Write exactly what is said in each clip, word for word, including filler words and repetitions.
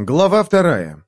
Глава вторая.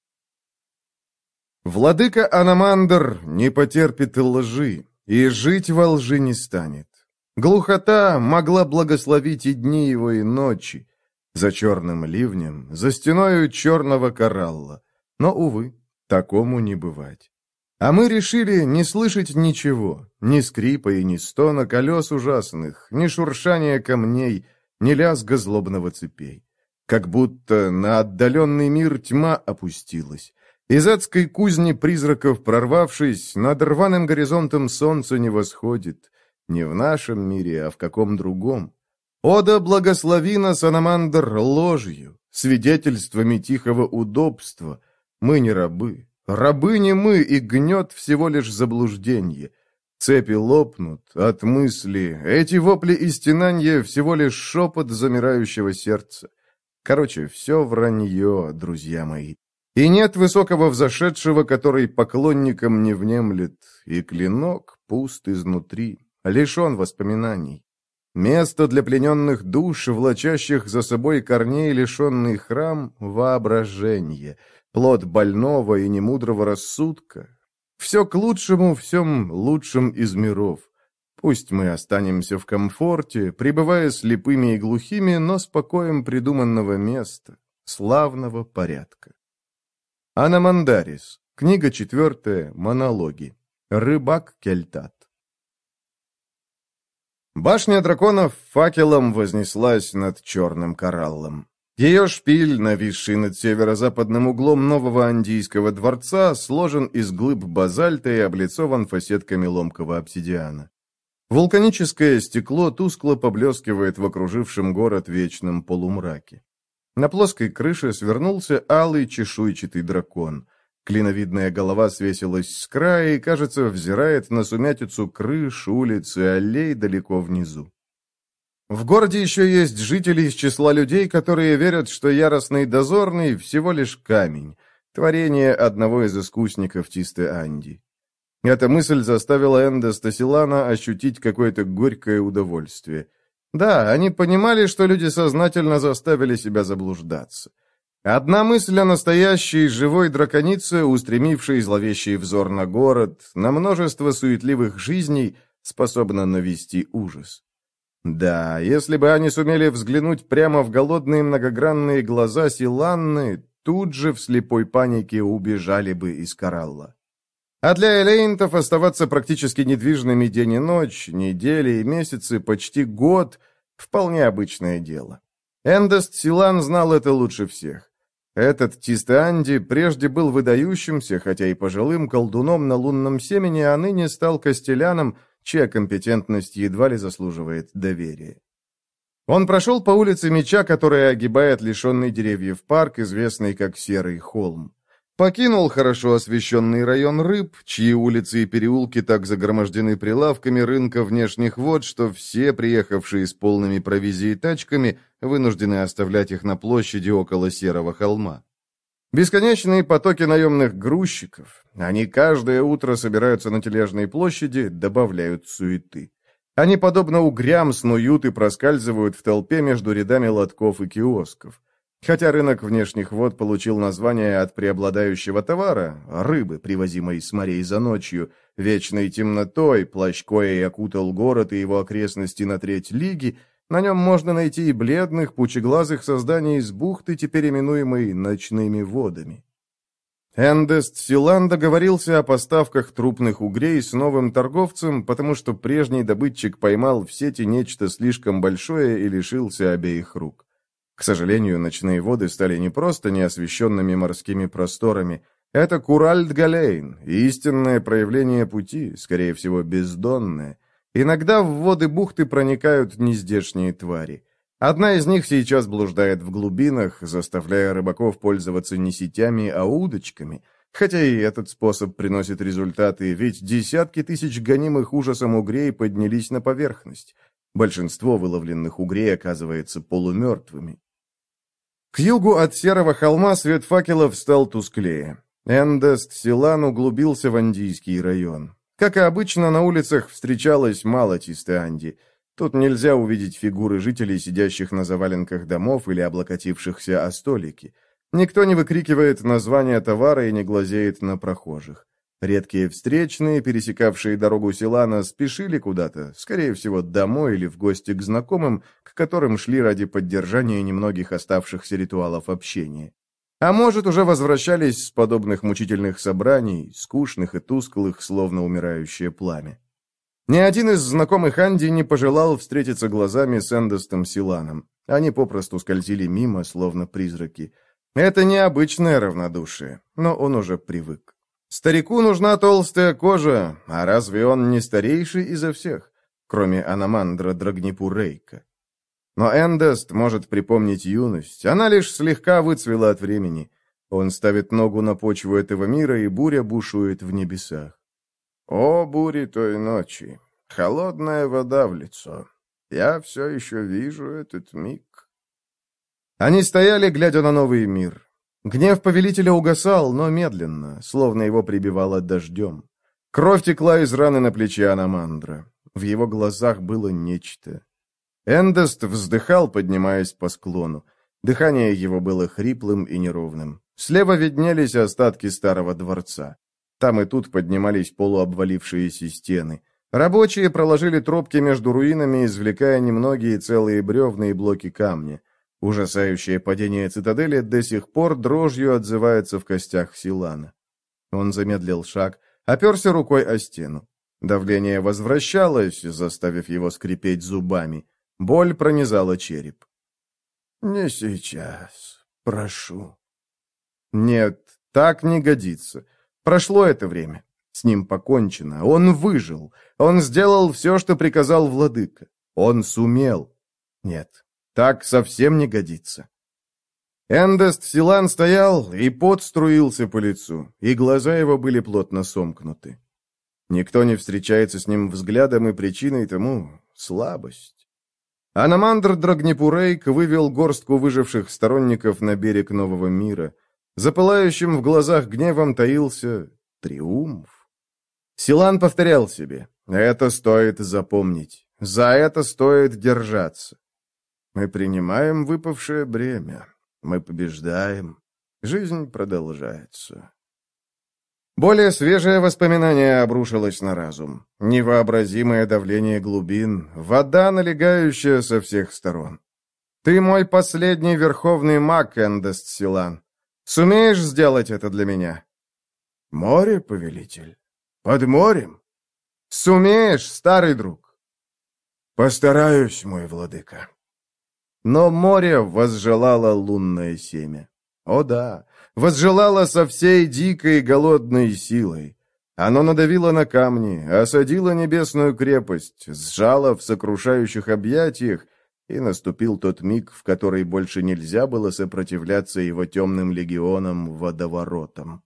Владыка Аномандр не потерпит лжи, и жить во лжи не станет. Глухота могла благословить и дни его, и ночи. За черным ливнем, за стеною черного коралла. Но, увы, такому не бывать. А мы решили не слышать ничего, ни скрипа и ни стона колес ужасных, ни шуршания камней, ни лязга злобного цепей. Как будто на отдаленный мир тьма опустилась. Из адской кузни призраков прорвавшись, над рваным горизонтом солнце не восходит. Не в нашем мире, а в каком другом. О да благослови нас, Аномандр, ложью, свидетельствами тихого удобства. Мы не рабы. Рабы не мы, и гнет всего лишь заблуждение. Цепи лопнут от мысли. Эти вопли и стенанья всего лишь шепот замирающего сердца. Короче, все вранье, друзья мои. И нет высокого взошедшего, который поклонникам не внемлет, и клинок пуст изнутри, лишен воспоминаний. Место для плененных душ, влачащих за собой корней лишенный храм, воображение, плод больного и немудрого рассудка. Все к лучшему, всем лучшим из миров. Пусть мы останемся в комфорте, пребывая слепыми и глухими, но с покоем придуманного места, славного порядка. Аномандарис. Книга четвертая. Монологи. Рыбак Кельтат. Башня драконов факелом вознеслась над черным кораллом. Ее шпиль, нависший над северо-западным углом нового андийского дворца, сложен из глыб базальта и облицован фасетками ломкого обсидиана. Вулканическое стекло тускло поблескивает в окружившем город вечном полумраке. На плоской крыше свернулся алый чешуйчатый дракон. Клиновидная голова свесилась с края и, кажется, взирает на сумятицу крыш, улиц и аллей далеко внизу. В городе еще есть жители из числа людей, которые верят, что яростный дозорный всего лишь камень, творение одного из искусников Тисты Анди. Эта мысль заставила Эндеста Силана ощутить какое-то горькое удовольствие. Да, они понимали, что люди сознательно заставили себя заблуждаться. Одна мысль о настоящей живой драконице, устремившей зловещий взор на город, на множество суетливых жизней, способна навести ужас. Да, если бы они сумели взглянуть прямо в голодные многогранные глаза Силанны, тут же в слепой панике убежали бы из коралла. А для элейнтов оставаться практически недвижными день и ночь, недели и месяцы, почти год – вполне обычное дело. Эндест Силан знал это лучше всех. Этот Тисты-Анди прежде был выдающимся, хотя и пожилым колдуном на лунном семени, а ныне стал костеляном, чья компетентность едва ли заслуживает доверия. Он прошел по улице Меча, которая огибает лишенный деревьев парк, известный как Серый холм. Покинул хорошо освещенный район Рыб, чьи улицы и переулки так загромождены прилавками рынка внешних вод, что все, приехавшие с полными провизией тачками, вынуждены оставлять их на площади около Серого холма. Бесконечные потоки наемных грузчиков, они каждое утро собираются на Тележной площади, добавляют суеты. Они, подобно угрям, снуют и проскальзывают в толпе между рядами лотков и киосков. Хотя рынок внешних вод получил название от преобладающего товара – рыбы, привозимой с морей за ночью, вечной темнотой, плащ коей окутал город и его окрестности на треть лиги, на нем можно найти и бледных, пучеглазых созданий из бухты, теперь именуемой ночными водами. Эндест Силан договорился о поставках трупных угрей с новым торговцем, потому что прежний добытчик поймал в сети нечто слишком большое и лишился обеих рук. К сожалению, ночные воды стали не просто неосвещенными морскими просторами. Это Куральд-Галейн, истинное проявление пути, скорее всего, бездонное. Иногда в воды бухты проникают нездешние твари. Одна из них сейчас блуждает в глубинах, заставляя рыбаков пользоваться не сетями, а удочками. Хотя и этот способ приносит результаты, ведь десятки тысяч гонимых ужасом угрей поднялись на поверхность. Большинство выловленных угрей оказывается полумертвыми. К югу от Серого холма свет факелов стал тусклее. Эндест Силан углубился в Андийский район. Как и обычно, на улицах встречалось мало Тисты-Анди. Тут нельзя увидеть фигуры жителей, сидящих на заваленках домов или облокотившихся о столики. Никто не выкрикивает название товара и не глазеет на прохожих. Редкие встречные, пересекавшие дорогу Силана, спешили куда-то, скорее всего, домой или в гости к знакомым, к которым шли ради поддержания немногих оставшихся ритуалов общения. А может, уже возвращались с подобных мучительных собраний, скучных и тусклых, словно умирающее пламя. Ни один из знакомых Анди не пожелал встретиться глазами с Эндестом Силаном. Они попросту скользили мимо, словно призраки. Это необычное равнодушие, но он уже привык. Старику нужна толстая кожа, а разве он не старейший изо всех, кроме Аномандра Драгнипурейка? Но Эндест может припомнить юность, она лишь слегка выцвела от времени. Он ставит ногу на почву этого мира, и буря бушует в небесах. О, бури той ночи! Холодная вода в лицо. Я все еще вижу этот миг. Они стояли, глядя на новый мир. Гнев повелителя угасал, но медленно, словно его прибивало дождем. Кровь текла из раны на плече Аномандра. В его глазах было нечто. Эндест вздыхал, поднимаясь по склону. Дыхание его было хриплым и неровным. Слева виднелись остатки старого дворца. Там и тут поднимались полуобвалившиеся стены. Рабочие проложили тропки между руинами, извлекая немногие целые бревна и блоки камня. Ужасающее падение цитадели до сих пор дрожью отзывается в костях Силана. Он замедлил шаг, оперся рукой о стену. Давление возвращалось, заставив его скрипеть зубами. Боль пронизала череп. «Не сейчас, прошу». «Нет, так не годится. Прошло это время. С ним покончено. Он выжил. Он сделал все, что приказал владыка. Он сумел. Нет, так совсем не годится». Эндест Силан стоял, и пот струился по лицу, и глаза его были плотно сомкнуты. Никто не встречается с ним взглядом, и причиной тому — слабость. Аномандр Драгнипурейк вывел горстку выживших сторонников на берег нового мира. За пылающим в глазах гневом таился триумф. Силан повторял себе: «Это стоит запомнить, за это стоит держаться. Мы принимаем выпавшее бремя, мы побеждаем, жизнь продолжается». Более свежее воспоминание обрушилось на разум. Невообразимое давление глубин, вода, налегающая со всех сторон. «Ты мой последний верховный маг, Эндест Силан. Сумеешь сделать это для меня?» «Море, повелитель? Под морем?» «Сумеешь, старый друг?» «Постараюсь, мой владыка». Но море возжелало лунное семя. О да, возжелало со всей дикой голодной силой. Оно надавило на камни, осадило небесную крепость, сжало в сокрушающих объятиях, и наступил тот миг, в который больше нельзя было сопротивляться его темным легионам-водоворотам.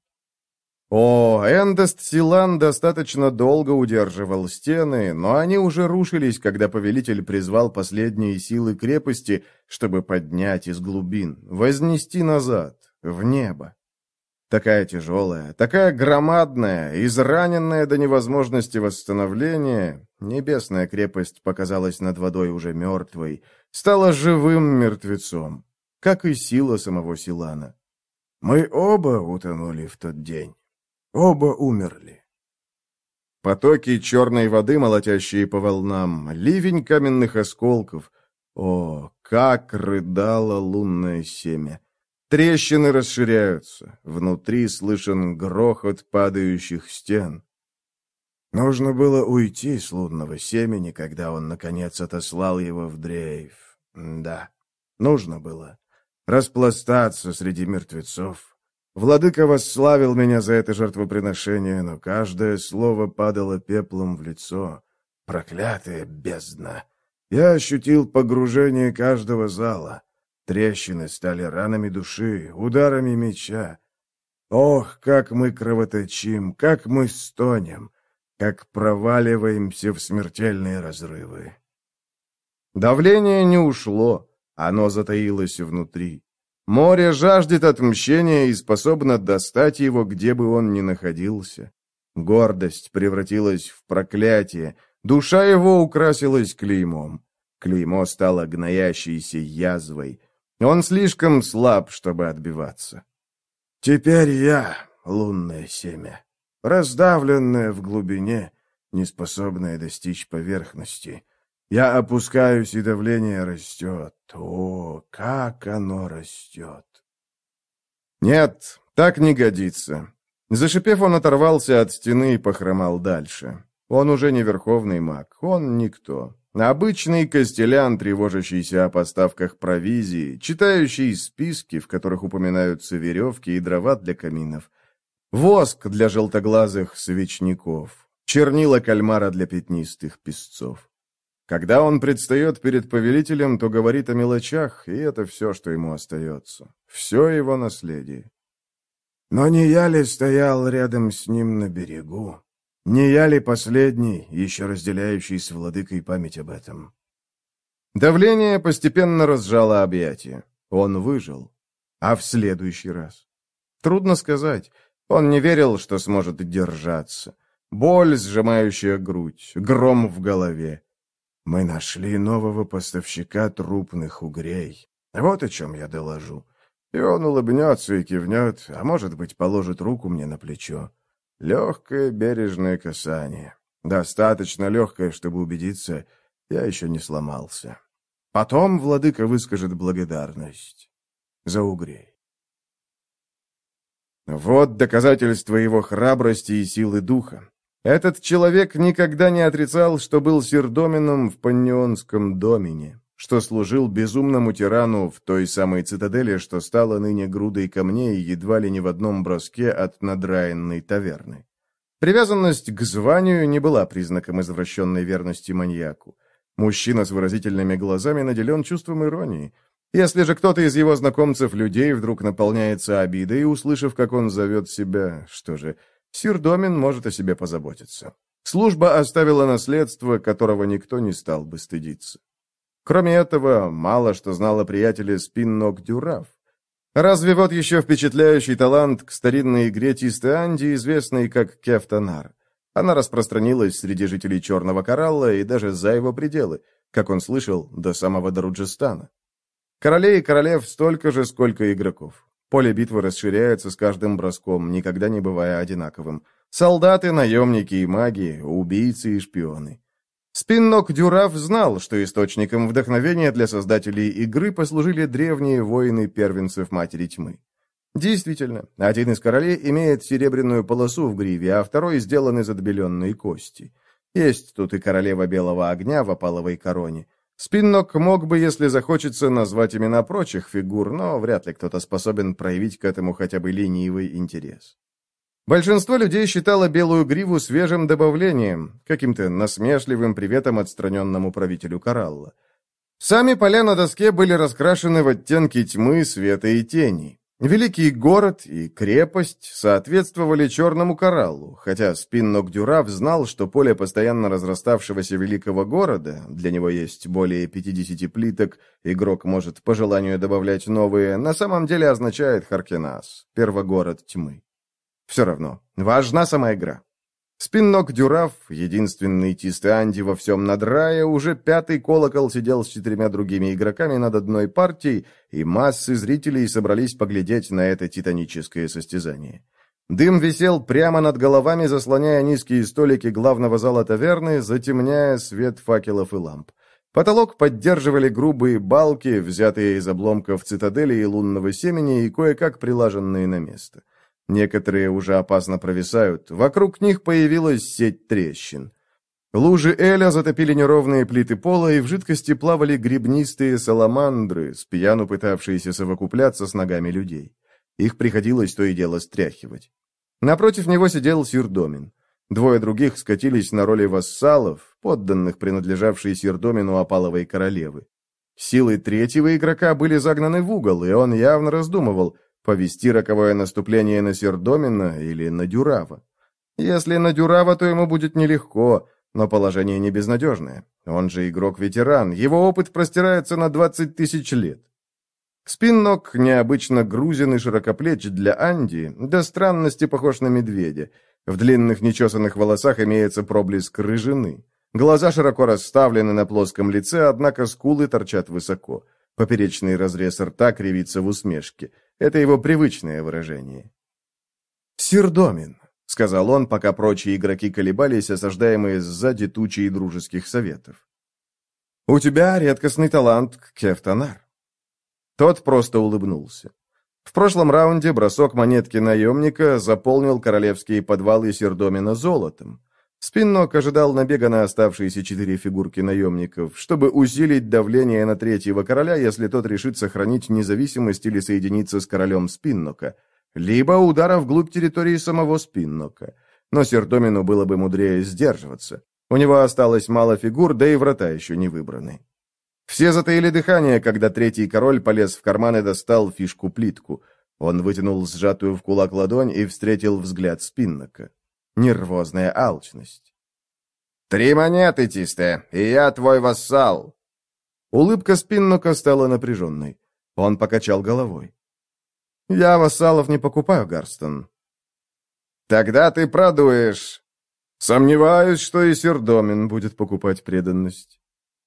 О, Эндест Силан достаточно долго удерживал стены, но они уже рушились, когда повелитель призвал последние силы крепости, чтобы поднять из глубин, вознести назад, в небо. Такая тяжелая, такая громадная, израненная до невозможности восстановления, небесная крепость показалась над водой уже мертвой, стала живым мертвецом, как и сила самого Силана. Мы оба утонули в тот день. Оба умерли. Потоки черной воды, молотящие по волнам, ливень каменных осколков. О, как рыдало лунное семя! Трещины расширяются, внутри слышен грохот падающих стен. Нужно было уйти с лунного семени, когда он, наконец, отослал его в дрейф. Да, нужно было распластаться среди мертвецов. Владыка восславил меня за это жертвоприношение, но каждое слово падало пеплом в лицо. Проклятая бездна! Я ощутил погружение каждого зала. Трещины стали ранами души, ударами меча. Ох, как мы кровоточим, как мы стонем, как проваливаемся в смертельные разрывы. Давление не ушло, оно затаилось внутри. Море жаждет отмщения и способно достать его, где бы он ни находился. Гордость превратилась в проклятие, душа его украсилась клеймом. Клеймо стало гноящейся язвой. Он слишком слаб, чтобы отбиваться. Теперь я — лунное семя, раздавленное в глубине, неспособное достичь поверхности. Я опускаюсь, и давление растет. О, как оно растет! Нет, так не годится. Зашипев, он оторвался от стены и похромал дальше. Он уже не верховный маг, он никто. Обычный костелян, тревожащийся о поставках провизии, читающий списки, в которых упоминаются веревки и дрова для каминов, воск для желтоглазых свечников, чернила кальмара для пятнистых песцов. Когда он предстает перед повелителем, то говорит о мелочах, и это все, что ему остается. Все его наследие. Но не я ли стоял рядом с ним на берегу? Не я ли последний, еще разделяющий с владыкой память об этом? Давление постепенно разжало объятия. Он выжил. А в следующий раз? Трудно сказать. Он не верил, что сможет держаться. Боль, сжимающая грудь, гром в голове. Мы нашли нового поставщика трупных угрей. Вот о чем я доложу. И он улыбнется и кивнет, а может быть, положит руку мне на плечо. Легкое бережное касание. Достаточно легкое, чтобы убедиться, я еще не сломался. Потом владыка выскажет благодарность за угрей. Вот доказательство его храбрости и силы духа. Этот человек никогда не отрицал, что был сирдомином в паннионском домене, что служил безумному тирану в той самой цитадели, что стала ныне грудой камней едва ли не в одном броске от надраенной таверны. Привязанность к званию не была признаком извращенной верности маньяку. Мужчина с выразительными глазами наделен чувством иронии. Если же кто-то из его знакомцев людей вдруг наполняется обидой, услышав, как он зовет себя, что же, сирдомин может о себе позаботиться. Служба оставила наследство, которого никто не стал бы стыдиться. Кроме этого, мало что знал о приятеле Спиннок-Дюраф. Разве вот еще впечатляющий талант к старинной игре Тистеанди, известной как Кефтанар. Она распространилась среди жителей Черного Коралла и даже за его пределы, как он слышал, до самого Даруджистана. Королей и королев столько же, сколько игроков. Поле битвы расширяется с каждым броском, никогда не бывая одинаковым. Солдаты, наемники и маги, убийцы и шпионы. Спиннок-Дюраф знал, что источником вдохновения для создателей игры послужили древние воины первенцев Матери Тьмы. Действительно, один из королей имеет серебряную полосу в гриве, а второй сделан из отбеленной кости. Есть тут и королева Белого Огня в опаловой короне. Спиннок мог бы, если захочется, назвать имена прочих фигур, но вряд ли кто-то способен проявить к этому хотя бы ленивый интерес. Большинство людей считало белую гриву свежим добавлением, каким-то насмешливым приветом отстраненному правителю Коралла. Сами поля на доске были раскрашены в оттенки тьмы, света и тени. Великий город и крепость соответствовали Черному Кораллу, хотя Спиннок-Дюраф знал, что поле постоянно разраставшегося великого города, для него есть более пятидесяти плиток, игрок может по желанию добавлять новые, на самом деле означает Харкинас, первогород тьмы. Все равно, важна сама игра. Спиннок-Дюраф, единственный Тистеанди во всем Надрае, уже пятый колокол сидел с четырьмя другими игроками над одной партией, и массы зрителей собрались поглядеть на это титаническое состязание. Дым висел прямо над головами, заслоняя низкие столики главного зала таверны, затемняя свет факелов и ламп. Потолок поддерживали грубые балки, взятые из обломков цитадели и лунного семени и кое-как прилаженные на место. Некоторые уже опасно провисают. Вокруг них появилась сеть трещин. Лужи эля затопили неровные плиты пола, и в жидкости плавали гребнистые саламандры, с пьяну пытавшиеся совокупляться с ногами людей. Их приходилось то и дело стряхивать. Напротив него сидел Сирдомин. Двое других скатились на роли вассалов, подданных, принадлежавшей Сирдомину опаловой королевы. Силы третьего игрока были загнаны в угол, и он явно раздумывал, повести роковое наступление на Сирдомина или на Дюрава. Если на Дюрава, то ему будет нелегко, но положение не безнадежное. Он же игрок-ветеран, его опыт простирается на двадцать тысяч лет. Спиннок необычно грузен и широкоплеч для Анди, до странности похож на медведя. В длинных нечесанных волосах имеется проблеск рыжины. Глаза широко расставлены на плоском лице, однако скулы торчат высоко. Поперечный разрез рта кривится в усмешке. Это его привычное выражение. «Сирдомин», — сказал он, пока прочие игроки колебались, осаждаемые сзади тучей дружеских советов. «У тебя редкостный талант к кефтанар». Тот просто улыбнулся. В прошлом раунде бросок монетки наемника заполнил королевские подвалы Сирдомина золотом. Спиннок ожидал набега на оставшиеся четыре фигурки наемников, чтобы усилить давление на третьего короля, если тот решит сохранить независимость или соединиться с королем Спиннока, либо удара вглубь территории самого Спиннока. Но Сирдомину было бы мудрее сдерживаться. У него осталось мало фигур, да и врата еще не выбраны. Все затаили дыхание, когда третий король полез в карман и достал фишку-плитку. Он вытянул сжатую в кулак ладонь и встретил взгляд Спиннока. Нервозная алчность. «Три монеты, Тисте, и я твой вассал!» Улыбка Спиннока стала напряженной. Он покачал головой. «Я вассалов не покупаю, Гарстон». «Тогда ты продуешь». «Сомневаюсь, что и Сирдомин будет покупать преданность».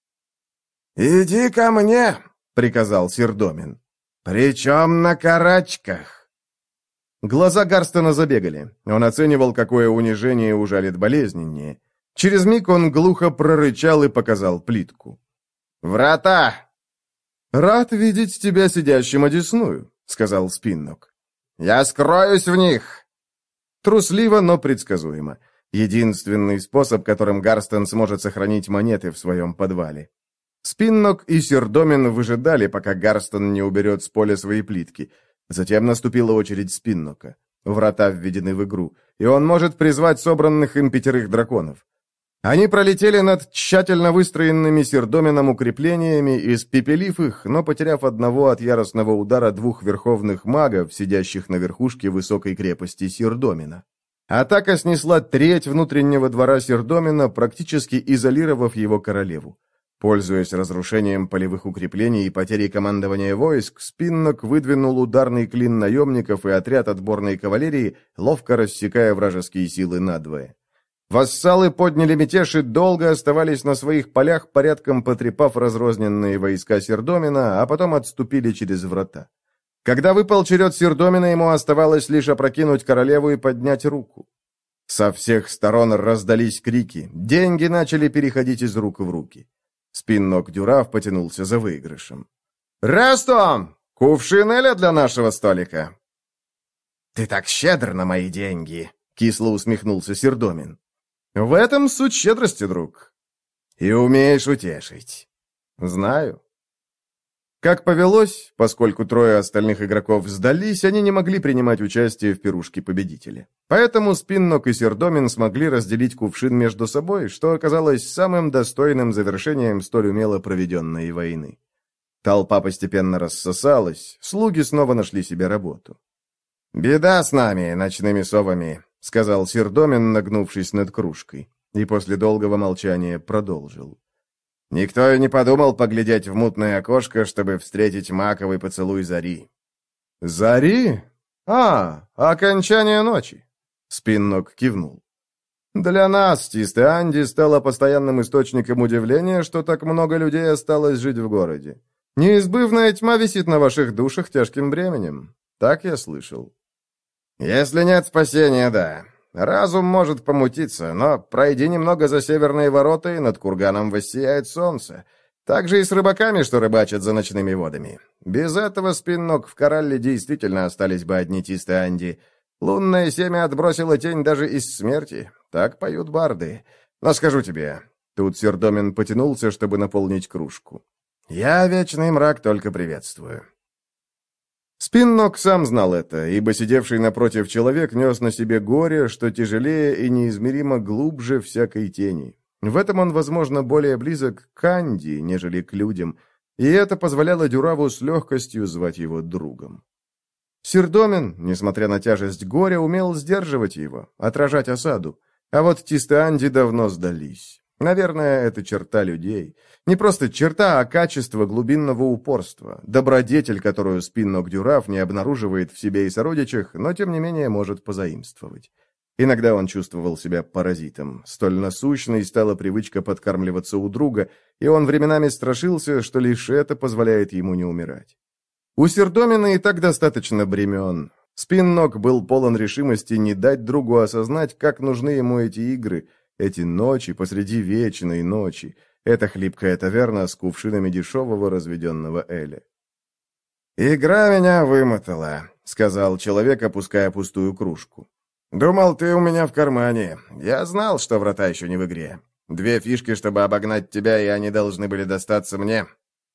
«Иди ко мне», — приказал Сирдомин. «Причем на карачках». Глаза Гарстона забегали. Он оценивал, какое унижение ужалит болезненнее. Через миг он глухо прорычал и показал плитку. «Врата!» «Рад видеть тебя сидящим одесную», — сказал Спиннок. «Я скроюсь в них!» Трусливо, но предсказуемо. Единственный способ, которым Гарстон сможет сохранить монеты в своем подвале. Спиннок и Сирдомин выжидали, пока Гарстон не уберет с поля свои плитки. Затем наступила очередь Спиннока. Врата введены в игру, и он может призвать собранных им пятерых драконов. Они пролетели над тщательно выстроенными Сирдомином укреплениями, испепелив их, но потеряв одного от яростного удара двух верховных магов, сидящих на верхушке высокой крепости Сирдомина. Атака снесла треть внутреннего двора Сирдомина, практически изолировав его королеву. Пользуясь разрушением полевых укреплений и потерей командования войск, Спиннок выдвинул ударный клин наемников и отряд отборной кавалерии, ловко рассекая вражеские силы надвое. Вассалы подняли мятеж и долго оставались на своих полях, порядком потрепав разрозненные войска Сирдомина, а потом отступили через врата. Когда выпал черед Сирдомина, ему оставалось лишь опрокинуть королеву и поднять руку. Со всех сторон раздались крики, деньги начали переходить из рук в руки. Спиннок-Дюраф потянулся за выигрышем. «Рестом! Кувшин эля для нашего столика!» «Ты так щедр на мои деньги!» — кисло усмехнулся Сирдомин. «В этом суть щедрости, друг. И умеешь утешить». «Знаю». Как повелось, поскольку трое остальных игроков сдались, они не могли принимать участие в пирушке победителя. Поэтому Спиннок и Сирдомин смогли разделить кувшин между собой, что оказалось самым достойным завершением столь умело проведенной войны. Толпа постепенно рассосалась, слуги снова нашли себе работу. «Беда с нами, ночными совами», — сказал Сирдомин, нагнувшись над кружкой, и после долгого молчания продолжил. «Никто и не подумал поглядеть в мутное окошко, чтобы встретить маковый поцелуй зари». «Зари? А, окончание ночи!» Спиннок кивнул. «Для нас Тисте-Анди стало постоянным источником удивления, что так много людей осталось жить в городе. Неизбывная тьма висит на ваших душах тяжким бременем. Так я слышал». «Если нет спасения, да. Разум может помутиться, но пройди немного за северные ворота, и над курганом воссияет солнце. Так же и с рыбаками, что рыбачат за ночными водами. Без этого, Спиннок, в Коралле действительно остались бы одни Тисте-Анди. Лунное семя отбросило тень даже из смерти. Так поют барды. Но скажу тебе...» Тут Сирдомин потянулся, чтобы наполнить кружку. «Я вечный мрак только приветствую». Спиннок сам знал это, ибо сидевший напротив человек нес на себе горе, что тяжелее и неизмеримо глубже всякой тени. В этом он, возможно, более близок к Анди, нежели к людям, и это позволяло Дюраву с легкостью звать его другом. Сирдомин, несмотря на тяжесть горя, умел сдерживать его, отражать осаду, а вот Тисте-Анди давно сдались. Наверное, это черта людей. Не просто черта, а качество глубинного упорства, добродетель, которую Спиннок-Дюраф не обнаруживает в себе и сородичах, но тем не менее может позаимствовать. Иногда он чувствовал себя паразитом. Столь насущной стала привычка подкармливаться у друга, и он временами страшился, что лишь это позволяет ему не умирать. У Сердомина и так достаточно бремен. Спиннок был полон решимости не дать другу осознать, как нужны ему эти игры, эти ночи посреди вечной ночи, эта хлипкая таверна с кувшинами дешевого разведенного эля. «Игра меня вымотала», — сказал человек, опуская пустую кружку. «Думал, ты у меня в кармане. Я знал, что врата еще не в игре. Две фишки, чтобы обогнать тебя, и они должны были достаться мне».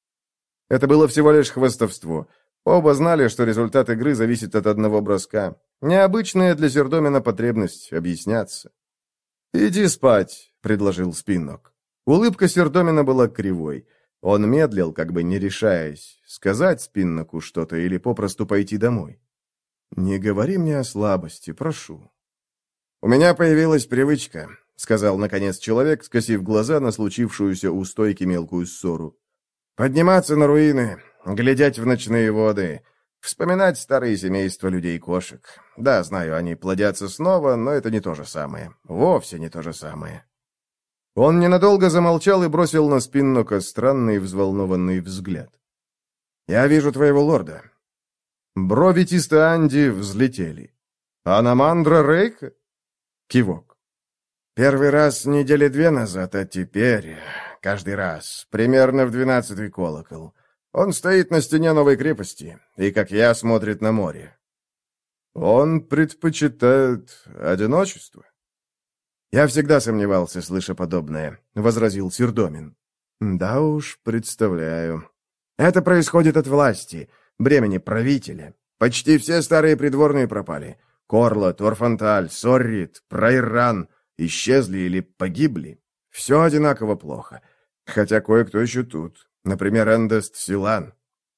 Это было всего лишь хвастовство. Оба знали, что результат игры зависит от одного броска. Необычная для Сердомина потребность объясняться. «Иди спать», — предложил Спиннок. Улыбка Сердомина была кривой. Он медлил, как бы не решаясь, сказать Спинноку что-то или попросту пойти домой. «Не говори мне о слабости, прошу». «У меня появилась привычка», — сказал, наконец, человек, скосив глаза на случившуюся у стойки мелкую ссору. «Подниматься на руины, глядеть в ночные воды, вспоминать старые семейства людей-кошек. Да, знаю, они плодятся снова, но это не то же самое. Вовсе не то же самое». Он ненадолго замолчал и бросил на Спиннока странный взволнованный взгляд. «Я вижу твоего лорда». Брови Тиста Анди взлетели. «Аномандра Рейка?» Кивок. «Первый раз недели две назад, а теперь каждый раз, примерно в двенадцатый колокол. Он стоит на стене новой крепости, и, как я, смотрит на море». «Он предпочитает одиночество?» «Я всегда сомневался, слыша подобное», — возразил Сердомин. «Да уж, представляю. Это происходит от власти, бремени правителя. Почти все старые придворные пропали. Корлот, Орфанталь, Соррит, Прайран исчезли или погибли. Все одинаково плохо. Хотя кое-кто еще тут. Например, Эндест Силан.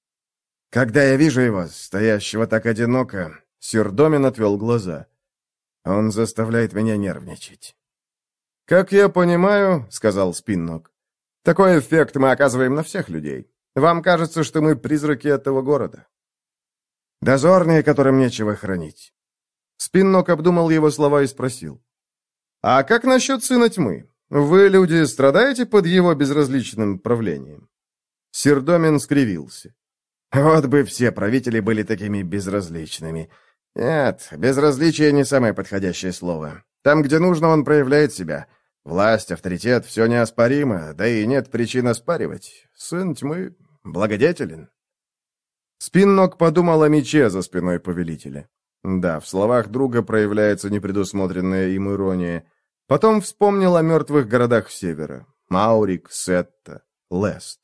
Когда я вижу его, стоящего так одиноко, Сердомин отвел глаза. Он заставляет меня нервничать». «Как я понимаю, — сказал Спиннок, — такой эффект мы оказываем на всех людей. Вам кажется, что мы призраки этого города?» «Дозорные, которым нечего хранить». Спиннок обдумал его слова и спросил. «А как насчет сына тьмы? Вы, люди, страдаете под его безразличным правлением?» Сердомин скривился. «Вот бы все правители были такими безразличными. Нет, безразличие не самое подходящее слово. Там, где нужно, он проявляет себя. Власть, авторитет — все неоспоримо, да и нет причин оспаривать. Сын тьмы благодетелен». Спиннок подумал о мече за спиной повелителя. Да, в словах друга проявляется непредусмотренная им ирония. Потом вспомнил о мертвых городах севера. Маурик, Сетта, Лест.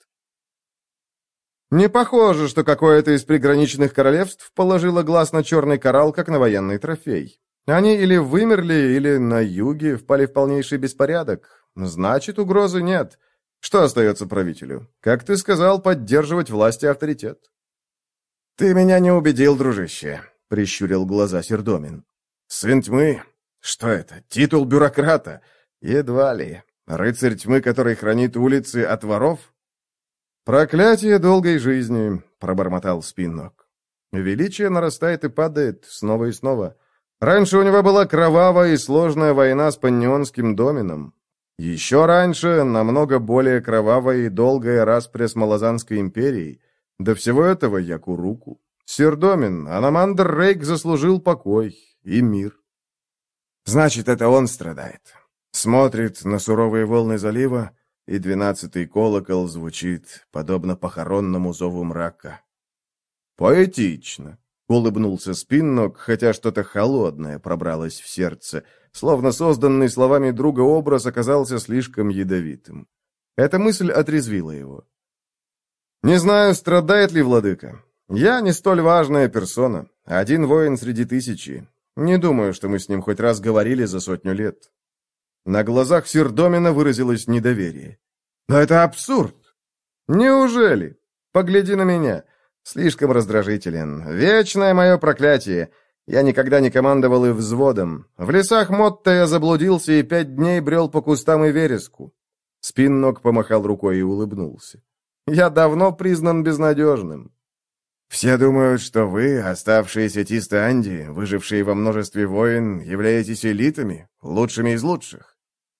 Не похоже, что какое-то из приграничных королевств положило глаз на черный коралл, как на военный трофей. Они или вымерли, или на юге впали в полнейший беспорядок. Значит, угрозы нет. Что остается правителю? Как ты сказал, поддерживать власть и авторитет. «Ты меня не убедил, дружище», — прищурил глаза Сердомин. «Сын тьмы? Что это? Титул бюрократа? Едва ли. Рыцарь тьмы, который хранит улицы от воров?» «Проклятие долгой жизни», — пробормотал Спиннок. «Величие нарастает и падает снова и снова. Раньше у него была кровавая и сложная война с паннионским доменом. Еще раньше намного более кровавая и долгая распря с Малазанской империей. До всего этого Якуруку. Сердомин, Аномандр Рейк заслужил покой и мир». «Значит, это он страдает. Смотрит на суровые волны залива, и двенадцатый колокол звучит, подобно похоронному зову мрака». «Поэтично», — улыбнулся Спиннок, хотя что-то холодное пробралось в сердце, словно созданный словами друга образ оказался слишком ядовитым. Эта мысль отрезвила его. «Не знаю, страдает ли владыка. Я не столь важная персона, один воин среди тысячи. Не думаю, что мы с ним хоть раз говорили за сотню лет». На глазах Сердомина выразилось недоверие. «Но это абсурд!» «Неужели? Погляди на меня. Слишком раздражителен. Вечное мое проклятие. Я никогда не командовал и взводом. В лесах Мотта я заблудился и пять дней брел по кустам и вереску». Спиннок помахал рукой и улыбнулся. «Я давно признан безнадежным». Все думают, что вы, оставшиеся Тиста-Анди, выжившие во множестве войн, являетесь элитами, лучшими из лучших.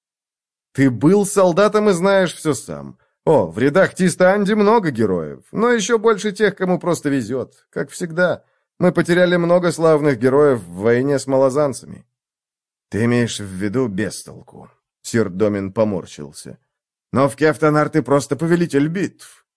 Ты был солдатом и знаешь все сам. О, в рядах Тиста-Анди много героев, но еще больше тех, кому просто везет, как всегда. Мы потеряли много славных героев в войне с малозанцами. Ты имеешь в виду бестолку. Сир Домин поморщился. Но в Кефтанар ты просто повелитель битв.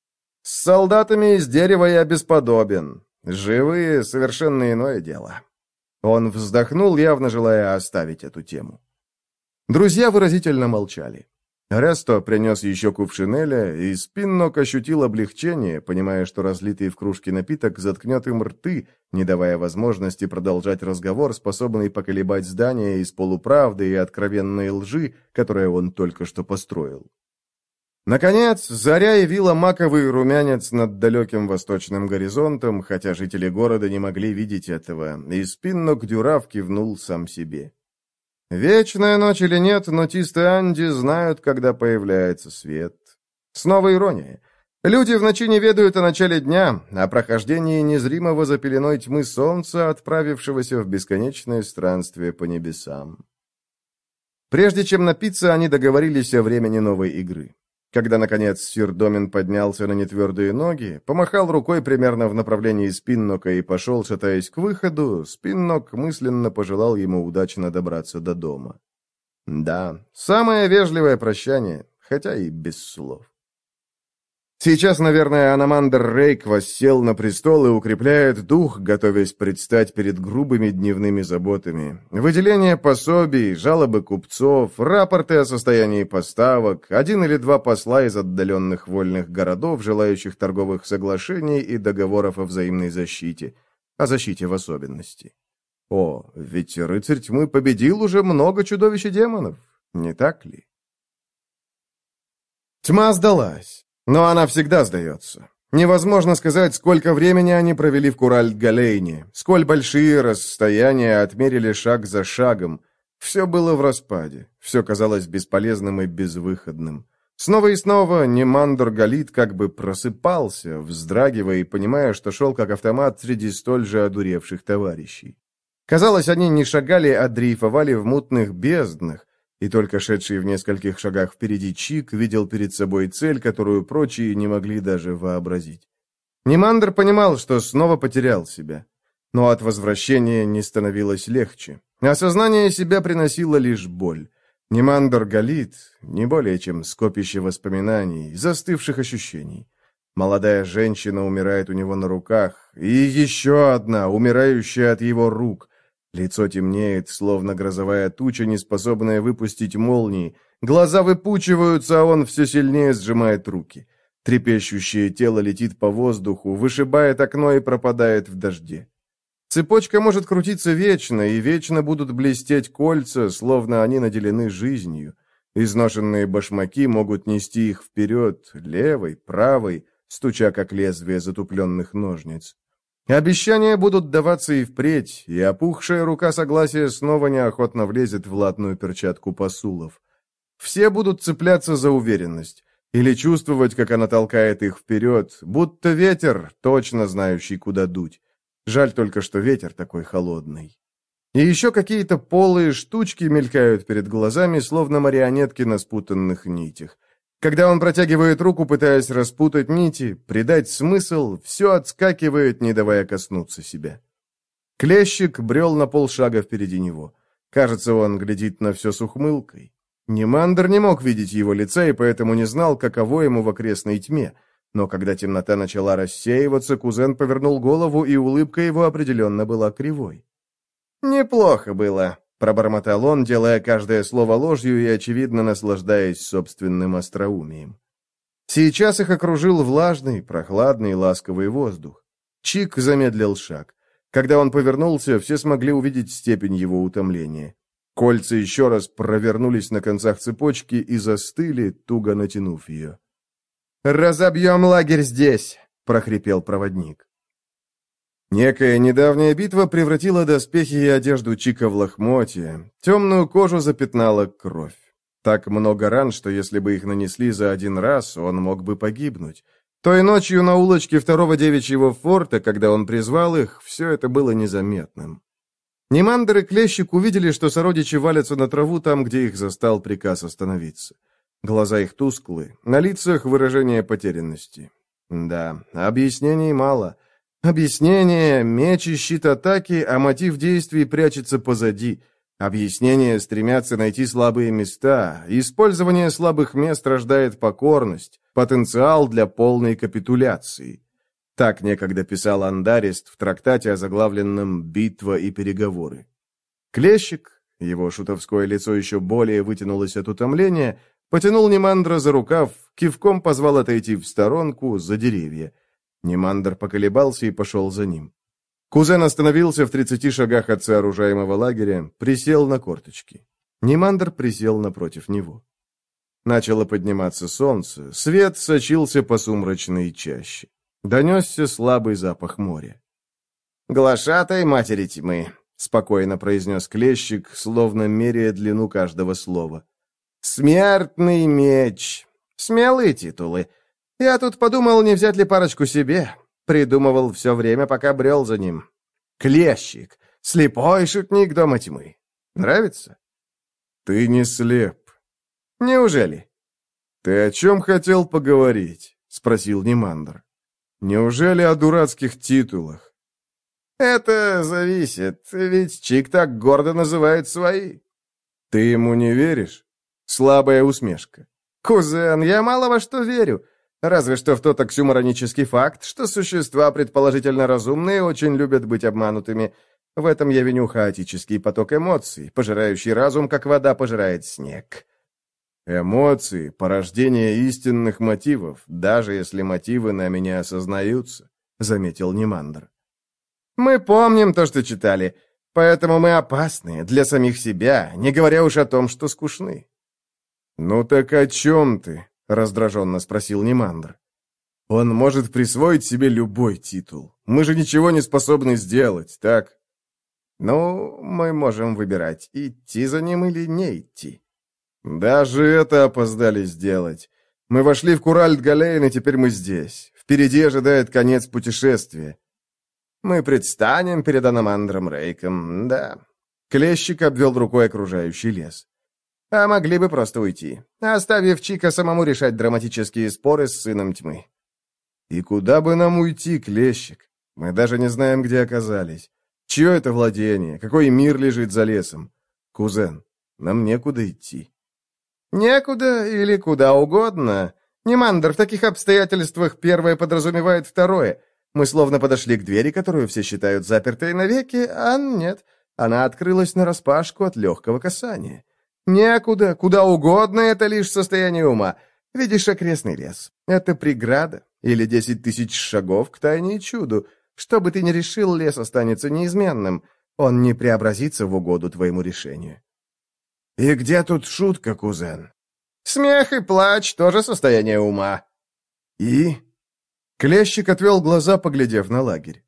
С солдатами из дерева я бесподобен. Живые — совершенно иное дело. Он вздохнул, явно желая оставить эту тему. Друзья выразительно молчали. Ресто принес еще кувшин эля, и Спиннок ощутил облегчение, понимая, что разлитый в кружке напиток заткнет им рты, не давая возможности продолжать разговор, способный поколебать здание из полуправды и откровенной лжи, которое он только что построил. Наконец, заря явила маковый румянец над далеким восточным горизонтом, хотя жители города не могли видеть этого, и Спиннок Дюрав кивнул сам себе. Вечная ночь или нет, но Тисты-Анди знают, когда появляется свет. Снова ирония. Люди в ночи не ведают о начале дня, о прохождении незримого за пеленой тьмы солнца, отправившегося в бесконечное странствие по небесам. Прежде чем напиться, они договорились о времени новой игры. Когда, наконец, сир Домин поднялся на нетвердые ноги, помахал рукой примерно в направлении Спиннока и пошел, шатаясь к выходу, Спиннок мысленно пожелал ему удачно добраться до дома. Да, самое вежливое прощание, хотя и без слов. Сейчас, наверное, Аномандр Рейк воссел на престол и укрепляет дух, готовясь предстать перед грубыми дневными заботами. Выделение пособий, жалобы купцов, рапорты о состоянии поставок, один или два посла из отдаленных вольных городов, желающих торговых соглашений и договоров о взаимной защите, о защите в особенности. О, ведь рыцарь тьмы победил уже много чудовищ и демонов, не так ли? Тьма сдалась. Но она всегда сдается. Невозможно сказать, сколько времени они провели в Куральд-Галейне, сколь большие расстояния отмерили шаг за шагом. Все было в распаде, все казалось бесполезным и безвыходным. Снова и снова Немандр Галит как бы просыпался, вздрагивая и понимая, что шел как автомат среди столь же одуревших товарищей. Казалось, они не шагали, а дрейфовали в мутных безднах, и только шедший в нескольких шагах впереди Чик видел перед собой цель, которую прочие не могли даже вообразить. Немандр понимал, что снова потерял себя. Но от возвращения не становилось легче. Осознание себя приносило лишь боль. Немандр Галит не более чем скопище воспоминаний, застывших ощущений. Молодая женщина умирает у него на руках, и еще одна, умирающая от его рук. Лицо темнеет, словно грозовая туча, не способная выпустить молнии. Глаза выпучиваются, а он все сильнее сжимает руки. Трепещущее тело летит по воздуху, вышибает окно и пропадает в дожде. Цепочка может крутиться вечно, и вечно будут блестеть кольца, словно они наделены жизнью. Изношенные башмаки могут нести их вперед, левой, правой, стуча как лезвие затупленных ножниц. Обещания будут даваться и впредь, и опухшая рука согласия снова неохотно влезет в латную перчатку посулов. Все будут цепляться за уверенность, или чувствовать, как она толкает их вперед, будто ветер, точно знающий, куда дуть. Жаль только, что ветер такой холодный. И еще какие-то полые штучки мелькают перед глазами, словно марионетки на спутанных нитях. Когда он протягивает руку, пытаясь распутать нити, придать смысл, все отскакивает, не давая коснуться себя. Клещик брел на полшага впереди него. Кажется, он глядит на все с ухмылкой. Немандр не мог видеть его лица и поэтому не знал, каково ему в окрестной тьме. Но когда темнота начала рассеиваться, кузен повернул голову, и улыбка его определенно была кривой. «Неплохо было», — пробормотал он, делая каждое слово ложью и, очевидно, наслаждаясь собственным остроумием. Сейчас их окружил влажный, прохладный, ласковый воздух. Чик замедлил шаг. Когда он повернулся, все смогли увидеть степень его утомления. Кольца еще раз провернулись на концах цепочки и застыли, туго натянув ее. «Разобьем лагерь здесь!» — прохрипел проводник. Некая недавняя битва превратила доспехи и одежду Чика в лохмотья. Темную кожу запятнала кровь. Так много ран, что если бы их нанесли за один раз, он мог бы погибнуть. Той ночью на улочке второго девичьего форта, когда он призвал их, все это было незаметным. Немандр и Клещик увидели, что сородичи валятся на траву там, где их застал приказ остановиться. Глаза их тусклы, на лицах выражение потерянности. Да, объяснений мало. Объяснение — меч и щит атаки, а мотив действий прячется позади. Объяснения стремятся найти слабые места. Использование слабых мест рождает покорность, потенциал для полной капитуляции. Так некогда писал Андарист в трактате, озаглавленном «Битва и переговоры». Клещик, его шутовское лицо еще более вытянулось от утомления, потянул Немандра за рукав, кивком позвал отойти в сторонку, за деревья. Немандр поколебался и пошел за ним. Кузен остановился в тридцати шагах от сооружаемого лагеря, присел на корточки. Немандр присел напротив него. Начало подниматься солнце, свет сочился по сумрачной чаще. Донесся слабый запах моря. «Глашатай, матери тьмы», — спокойно произнес Клещик, словно меряя длину каждого слова. «Смертный меч. Смелые титулы. Я тут подумал, не взять ли парочку себе. Придумывал все время, пока брел за ним. Клещик. Слепой шутник дома тьмы. Нравится?» «Ты не слеп». «Неужели?» «Ты о чем хотел поговорить?» — спросил Немандр. «Неужели о дурацких титулах?» «Это зависит, ведь Чик так гордо называет свои». «Ты ему не веришь?» Слабая усмешка. «Кузен, я мало во что верю. Разве что в тот оксюморонический факт, что существа, предположительно разумные, очень любят быть обманутыми. В этом я виню хаотический поток эмоций, пожирающий разум, как вода пожирает снег». «Эмоции — порождение истинных мотивов, даже если мотивы нами не осознаются», — заметил Немандр. «Мы помним то, что читали, поэтому мы опасны для самих себя, не говоря уж о том, что скучны». «Ну так о чем ты?» — раздраженно спросил Немандр. «Он может присвоить себе любой титул. Мы же ничего не способны сделать, так?» «Ну, мы можем выбирать, идти за ним или не идти». «Даже это опоздали сделать. Мы вошли в Куральт-Галейн, и теперь мы здесь. Впереди ожидает конец путешествия». «Мы предстанем перед Аномандром Рейком, да». Клещик обвел рукой окружающий лес. «А могли бы просто уйти, оставив Чика самому решать драматические споры с сыном тьмы». «И куда бы нам уйти, Клещик? Мы даже не знаем, где оказались. Чье это владение? Какой мир лежит за лесом? Кузен, нам некуда идти». «Некуда или куда угодно. Немандр, в таких обстоятельствах первое подразумевает второе. Мы словно подошли к двери, которую все считают запертой навеки, а нет, она открылась нараспашку от легкого касания. Некуда, куда угодно — это лишь состояние ума. Видишь окрестный лес? Это преграда или десять тысяч шагов к тайне и чуду. Что бы ты ни решил, лес останется неизменным. Он не преобразится в угоду твоему решению». «И где тут шутка, кузен?» «Смех и плач — тоже состояние ума». «И?» Клещик отвел глаза, поглядев на лагерь.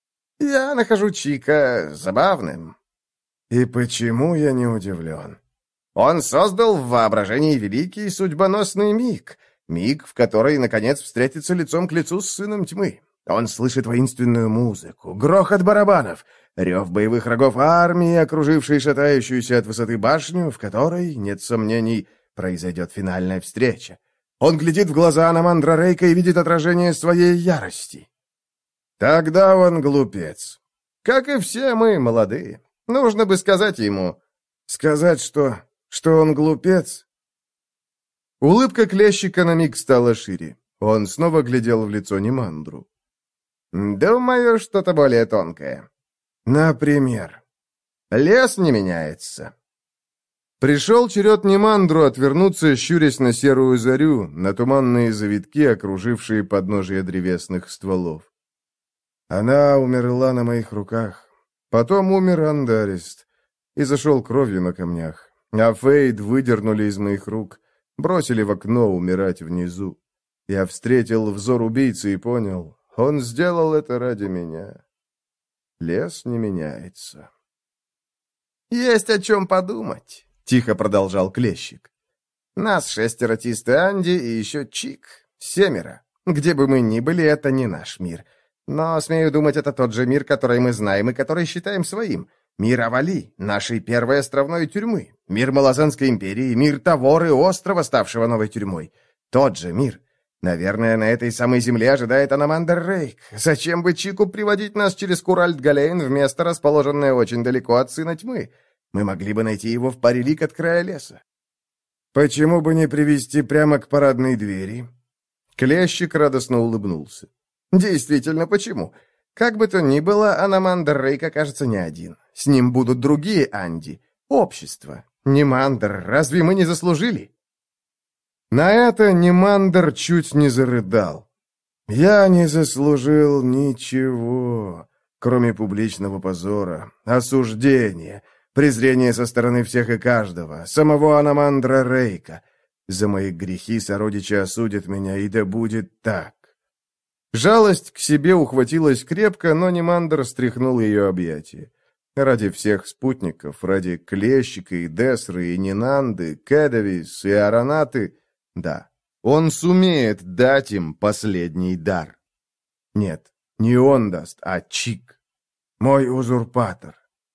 «Я нахожу Чика забавным». «И почему я не удивлен?» «Он создал в воображении великий судьбоносный миг, миг, в который, наконец, встретится лицом к лицу с сыном тьмы. Он слышит воинственную музыку, грохот барабанов, рев боевых рогов армии, окружившей шатающуюся от высоты башню, в которой, нет сомнений, произойдет финальная встреча. Он глядит в глаза Аномандра Рейка и видит отражение своей ярости. Тогда он глупец. Как и все мы, молодые. Нужно бы сказать ему... Сказать, что... что он глупец?» Улыбка Клещика на миг стала шире. Он снова глядел в лицо Немандру. «Думаю, что-то более тонкое». «Например?» «Лес не меняется». Пришел черед Немандру отвернуться, щурясь на серую зарю, на туманные завитки, окружившие подножие древесных стволов. «Она умерла на моих руках. Потом умер Андарист и зашел кровью на камнях. А Фейд выдернули из моих рук, бросили в окно умирать внизу. Я встретил взор убийцы и понял, он сделал это ради меня. Лес не меняется». «Есть о чем подумать», — тихо продолжал Клещик. «Нас шестеро Тисты Анди и еще Чик. Семеро. Где бы мы ни были, это не наш мир. Но, смею думать, это тот же мир, который мы знаем и который считаем своим. Мир Авали, нашей первой островной тюрьмы. Мир Малазанской империи, мир Таворы, острова, ставшего новой тюрьмой. Тот же мир. Наверное, на этой самой земле ожидает Аномандер Рейк. Зачем бы Чику приводить нас через Куральт-Галейн в место, расположенное очень далеко от Сына Тьмы? Мы могли бы найти его в паре лиг от края леса. Почему бы не привести прямо к парадной двери? Клещик радостно улыбнулся. Действительно, почему? Как бы то ни было, Аномандер Рейк окажется не один. С ним будут другие Анди. Общество. Немандер, разве мы не заслужили? На это Немандер чуть не зарыдал. Я не заслужил ничего, кроме публичного позора, осуждения, презрения со стороны всех и каждого, самого Аномандра Рейка. За мои грехи сородичи осудят меня, и да будет так. Жалость к себе ухватилась крепко, но Немандер стряхнул ее объятия. Ради всех спутников, ради Клещика и Десры, и Нинанды, Кедавис и Аронаты, да, он сумеет дать им последний дар. Нет, не он даст, а Чик, мой узурпатор.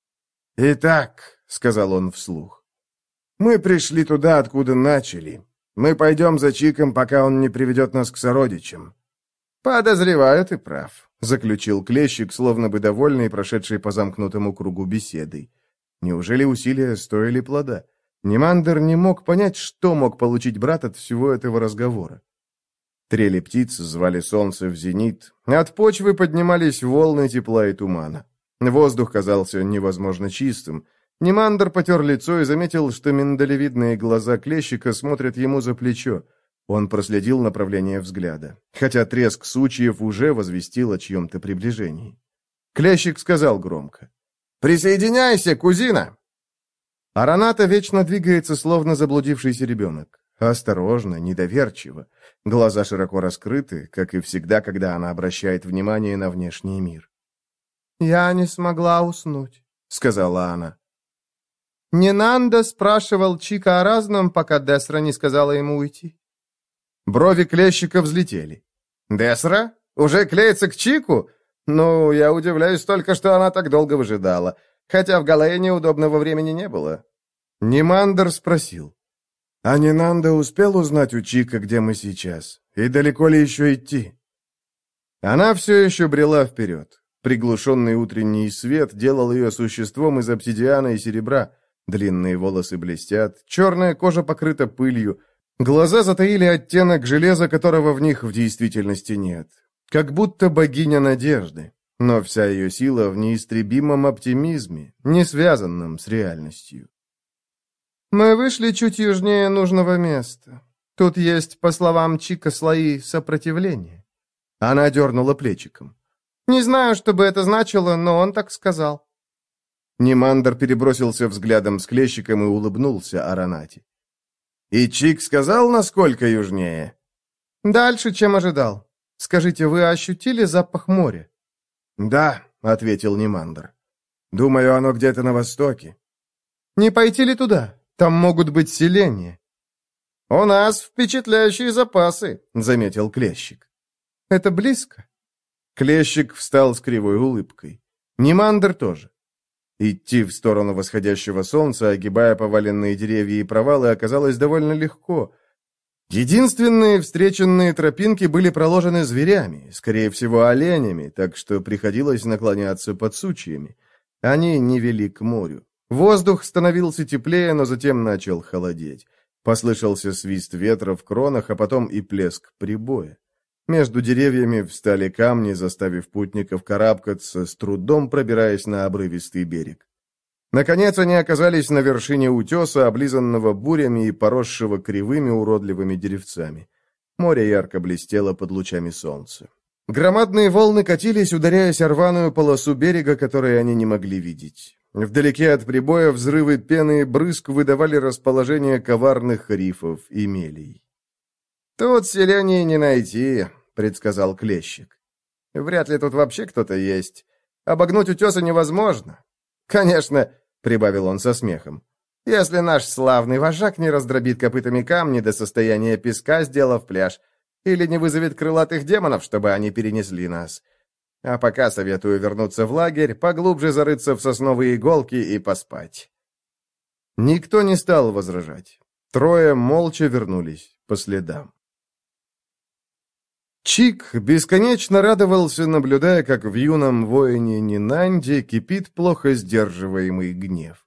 «Итак», — сказал он вслух, — «мы пришли туда, откуда начали. Мы пойдем за Чиком, пока он не приведет нас к сородичам». «Подозреваю, ты прав», — заключил Клещик, словно бы довольный, прошедший по замкнутому кругу беседой. Неужели усилия стоили плода? Немандер не мог понять, что мог получить брат от всего этого разговора. Трели птиц звали солнце в зенит, от почвы поднимались волны тепла и тумана. Воздух казался невозможно чистым. Немандер потер лицо и заметил, что миндалевидные глаза Клещика смотрят ему за плечо. Он проследил направление взгляда, хотя треск сучьев уже возвестил о чьем-то приближении. Клещик сказал громко: «Присоединяйся, кузина!» Ароната вечно двигается, словно заблудившийся ребенок. Осторожно, недоверчиво. Глаза широко раскрыты, как и всегда, когда она обращает внимание на внешний мир. «Я не смогла уснуть», — сказала она. Нинанда спрашивал Чика о разном, пока Десра не сказала ему уйти. Брови Клещика взлетели. «Десра? Уже клеится к Чику? Ну, я удивляюсь только, что она так долго выжидала. Хотя в Галейне удобного времени не было». Немандер спросил: «А Нинанда успел узнать у Чика, где мы сейчас? И далеко ли еще идти?» Она все еще брела вперед. Приглушенный утренний свет делал ее существом из обсидиана и серебра. Длинные волосы блестят, черная кожа покрыта пылью. Глаза затаили оттенок железа, которого в них в действительности нет. Как будто богиня надежды. Но вся ее сила в неистребимом оптимизме, не связанном с реальностью. «Мы вышли чуть южнее нужного места. Тут есть, по словам Чика, слои сопротивления». Она дернула плечиком. «Не знаю, что бы это значило, но он так сказал». Немандер перебросился взглядом с Клещиком и улыбнулся Аронате. «И Чик сказал, насколько южнее?» «Дальше, чем ожидал. Скажите, вы ощутили запах моря?» «Да», — ответил Немандер. «Думаю, оно где-то на востоке». «Не пойти ли туда? Там могут быть селения». «У нас впечатляющие запасы», — заметил Клещик. «Это близко?» Клещик встал с кривой улыбкой. Немандер тоже. Идти в сторону восходящего солнца, огибая поваленные деревья и провалы, оказалось довольно легко. Единственные встреченные тропинки были проложены зверями, скорее всего, оленями, так что приходилось наклоняться под сучьями. Они не вели к морю. Воздух становился теплее, но затем начал холодеть. Послышался свист ветра в кронах, а потом и плеск прибоя. Между деревьями встали камни, заставив путников карабкаться, с трудом пробираясь на обрывистый берег. Наконец они оказались на вершине утеса, облизанного бурями и поросшего кривыми уродливыми деревцами. Море ярко блестело под лучами солнца. Громадные волны катились, ударяясь о рваную полосу берега, которую они не могли видеть. Вдалеке от прибоя взрывы пены и брызг выдавали расположение коварных рифов и мелей. «Тут селений не найти», — предсказал Клещик. «Вряд ли тут вообще кто-то есть. Обогнуть утесы невозможно. Конечно», — прибавил он со смехом, «если наш славный вожак не раздробит копытами камни до состояния песка, сделав пляж. Или не вызовет крылатых демонов, чтобы они перенесли нас. А пока советую вернуться в лагерь, поглубже зарыться в сосновые иголки и поспать». Никто не стал возражать. Трое молча вернулись по следам. Чик бесконечно радовался, наблюдая, как в юном воине Нинанди кипит плохо сдерживаемый гнев.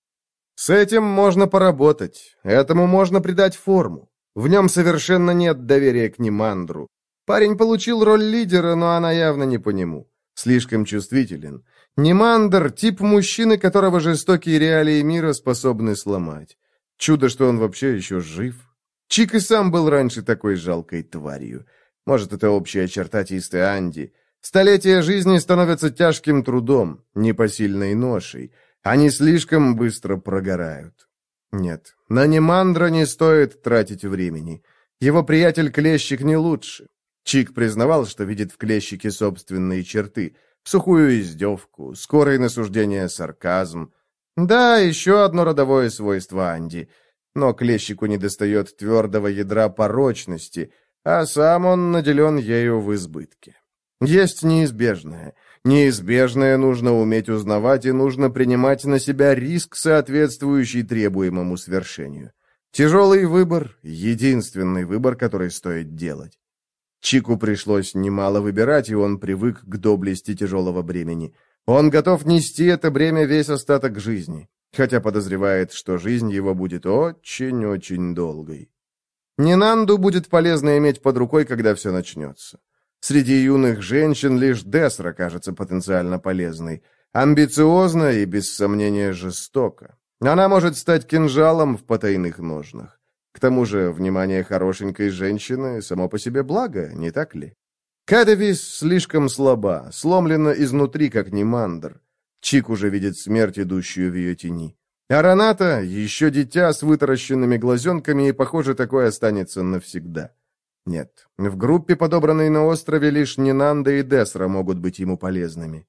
С этим можно поработать, этому можно придать форму. В нем совершенно нет доверия к Нимандру. Парень получил роль лидера, но она явно не по нему. Слишком чувствителен. Нимандр — тип мужчины, которого жестокие реалии мира способны сломать. Чудо, что он вообще еще жив. Чик и сам был раньше такой жалкой тварью. Может, это общая черта Тисты-Анди. Столетия жизни становятся тяжким трудом, непосильной ношей. Они слишком быстро прогорают. Нет, на Нимандра не стоит тратить времени. Его приятель Клещик не лучше. Чик признавал, что видит в Клещике собственные черты. Сухую издевку, скорое насуждение, сарказм. Да, еще одно родовое свойство Анди. Но Клещику недостает твердого ядра порочности, а сам он наделен ею в избытке. Есть неизбежное. Неизбежное нужно уметь узнавать, и нужно принимать на себя риск, соответствующий требуемому свершению. Тяжелый выбор — единственный выбор, который стоит делать. Чику пришлось немало выбирать, и он привык к доблести тяжелого бремени. Он готов нести это бремя весь остаток жизни, хотя подозревает, что жизнь его будет очень-очень долгой. Нинанду будет полезно иметь под рукой, когда все начнется. Среди юных женщин лишь Десра кажется потенциально полезной. Амбициозна и, без сомнения, жестока. Она может стать кинжалом в потайных ножнах. К тому же, внимание хорошенькой женщины само по себе благо, не так ли? Кадевис слишком слаба, сломлена изнутри, как Нимандр. Чик уже видит смерть, идущую в ее тени. А Раната — еще дитя с вытаращенными глазенками, и, похоже, такое останется навсегда. Нет, в группе, подобранной на острове, лишь Нинанда и Десра могут быть ему полезными.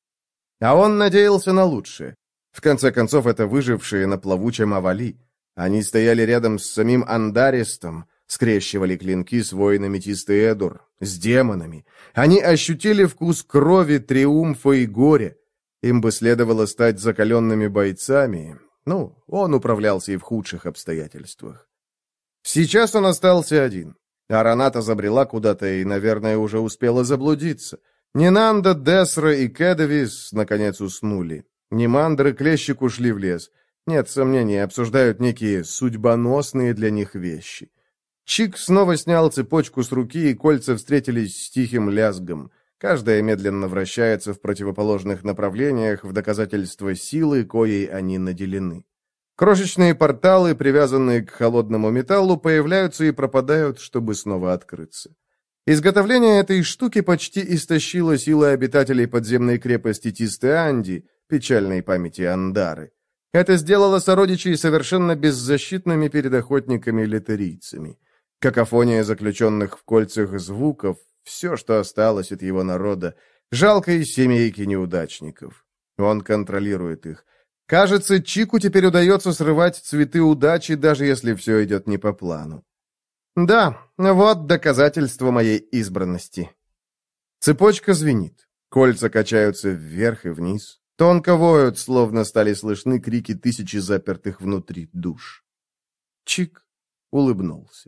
А он надеялся на лучшее. В конце концов, это выжившие на плавучем Авали. Они стояли рядом с самим Андаристом, скрещивали клинки с воинами Тисты-Эдур, с демонами. Они ощутили вкус крови, триумфа и горя. Им бы следовало стать закаленными бойцами. Ну, он управлялся и в худших обстоятельствах. Сейчас он остался один. Араната забрела куда-то и, наверное, уже успела заблудиться. Нинанда, Десра и Кедавис, наконец, уснули. Нимандр и Клещик ушли в лес. Нет сомнений, обсуждают некие судьбоносные для них вещи. Чик снова снял цепочку с руки, и кольца встретились с тихим лязгом. Каждая медленно вращается в противоположных направлениях в доказательство силы, коей они наделены. Крошечные порталы, привязанные к холодному металлу, появляются и пропадают, чтобы снова открыться. Изготовление этой штуки почти истощило силы обитателей подземной крепости Тисты-Анди, печальной памяти Андары. Это сделало сородичей совершенно беззащитными перед охотниками-литерийцами. Какофония заключенных в кольцах звуков — все, что осталось от его народа, жалкой семейки неудачников. Он контролирует их. Кажется, Чику теперь удается срывать цветы удачи, даже если все идет не по плану. Да, вот доказательство моей избранности. Цепочка звенит. Кольца качаются вверх и вниз. Тонко воют, словно стали слышны крики тысячи запертых внутри душ. Чик улыбнулся.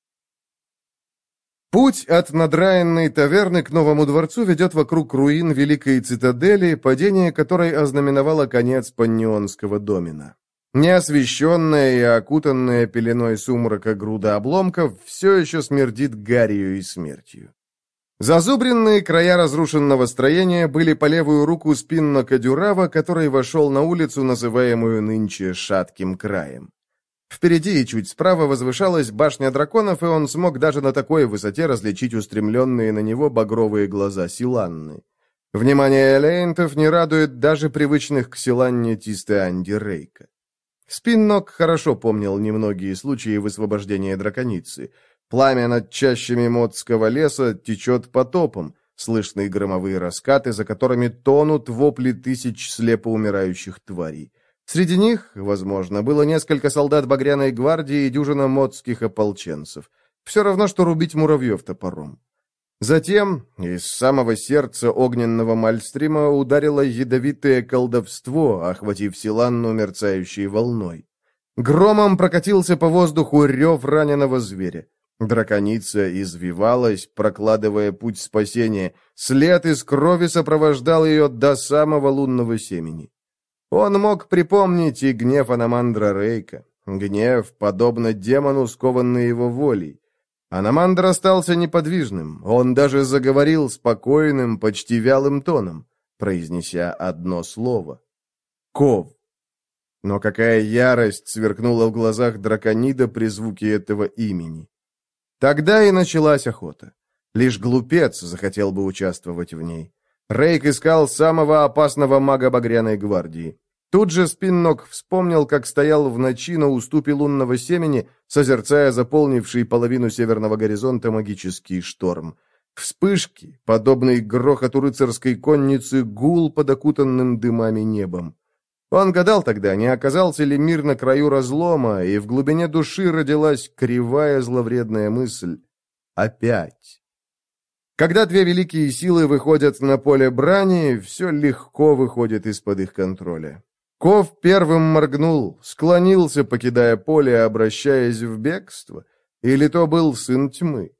Путь от надраенной таверны к новому дворцу ведет вокруг руин великой цитадели, падение которой ознаменовало конец паннионского домина. Неосвещенная и окутанная пеленой сумрака груда обломков все еще смердит гарью и смертью. Зазубренные края разрушенного строения были по левую руку Спинно-Кадюрава, который вошел на улицу, называемую нынче Шатким краем. Впереди и чуть справа возвышалась башня драконов, и он смог даже на такой высоте различить устремленные на него багровые глаза Силанны. Внимание элейнтов не радует даже привычных к Силанне Тисты-Анди Рейка. Спиннок хорошо помнил немногие случаи высвобождения драконицы. Пламя над чащами Модского леса течет потопом, слышны громовые раскаты, за которыми тонут вопли тысяч слепо умирающих тварей. Среди них, возможно, было несколько солдат Багряной гвардии и дюжина модских ополченцев. Все равно, что рубить муравьев топором. Затем из самого сердца огненного мальстрима ударило ядовитое колдовство, охватив Силанну мерцающей волной. Громом прокатился по воздуху рев раненого зверя. Драконица извивалась, прокладывая путь спасения. След из крови сопровождал ее до самого лунного семени. Он мог припомнить и гнев Аномандра Рейка. Гнев, подобно демону, скованный его волей. Аномандр остался неподвижным. Он даже заговорил спокойным, почти вялым тоном, произнеся одно слово. «Ков». Но какая ярость сверкнула в глазах драконида при звуке этого имени. Тогда и началась охота. Лишь глупец захотел бы участвовать в ней. Рейк искал самого опасного мага Багряной гвардии. Тут же Спиннок вспомнил, как стоял в ночи на уступе лунного семени, созерцая заполнивший половину северного горизонта магический шторм. Вспышки, подобный грохоту рыцарской конницы, гул под окутанным дымами небом. Он гадал тогда, не оказался ли мир на краю разлома, и в глубине души родилась кривая зловредная мысль. Опять. Когда две великие силы выходят на поле брани, все легко выходит из-под их контроля. Ков первым моргнул, склонился, покидая поле, обращаясь в бегство. Или то был сын тьмы?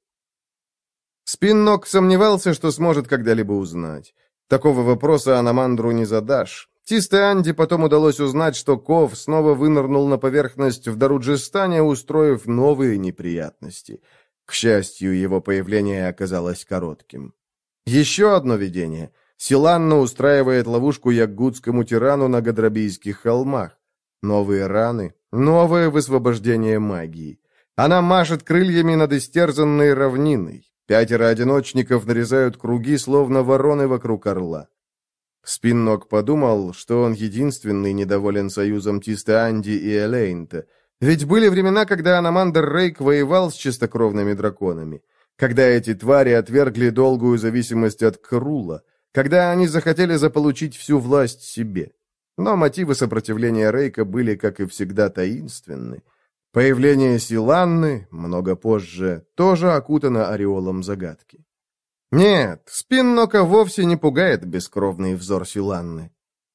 Спиннок сомневался, что сможет когда-либо узнать. Такого вопроса Аномандру не задашь. Тисте-Анди потом удалось узнать, что Ков снова вынырнул на поверхность в Даруджистане, устроив новые неприятности. К счастью, его появление оказалось коротким. Еще одно видение. Силанна устраивает ловушку ягудскому тирану на Гадрабийских холмах. Новые раны, новое высвобождение магии. Она машет крыльями над истерзанной равниной. Пятеро одиночников нарезают круги, словно вороны вокруг орла. Спиннок подумал, что он единственный недоволен союзом Тисте-Анди и Элейнта. Ведь были времена, когда Аномандр Рейк воевал с чистокровными драконами. Когда эти твари отвергли долгую зависимость от Крула. Когда они захотели заполучить всю власть себе. Но мотивы сопротивления Рейка были, как и всегда, таинственны. Появление Силанны, много позже, тоже окутано ореолом загадки. Нет, Спиннока вовсе не пугает бескровный взор Силанны.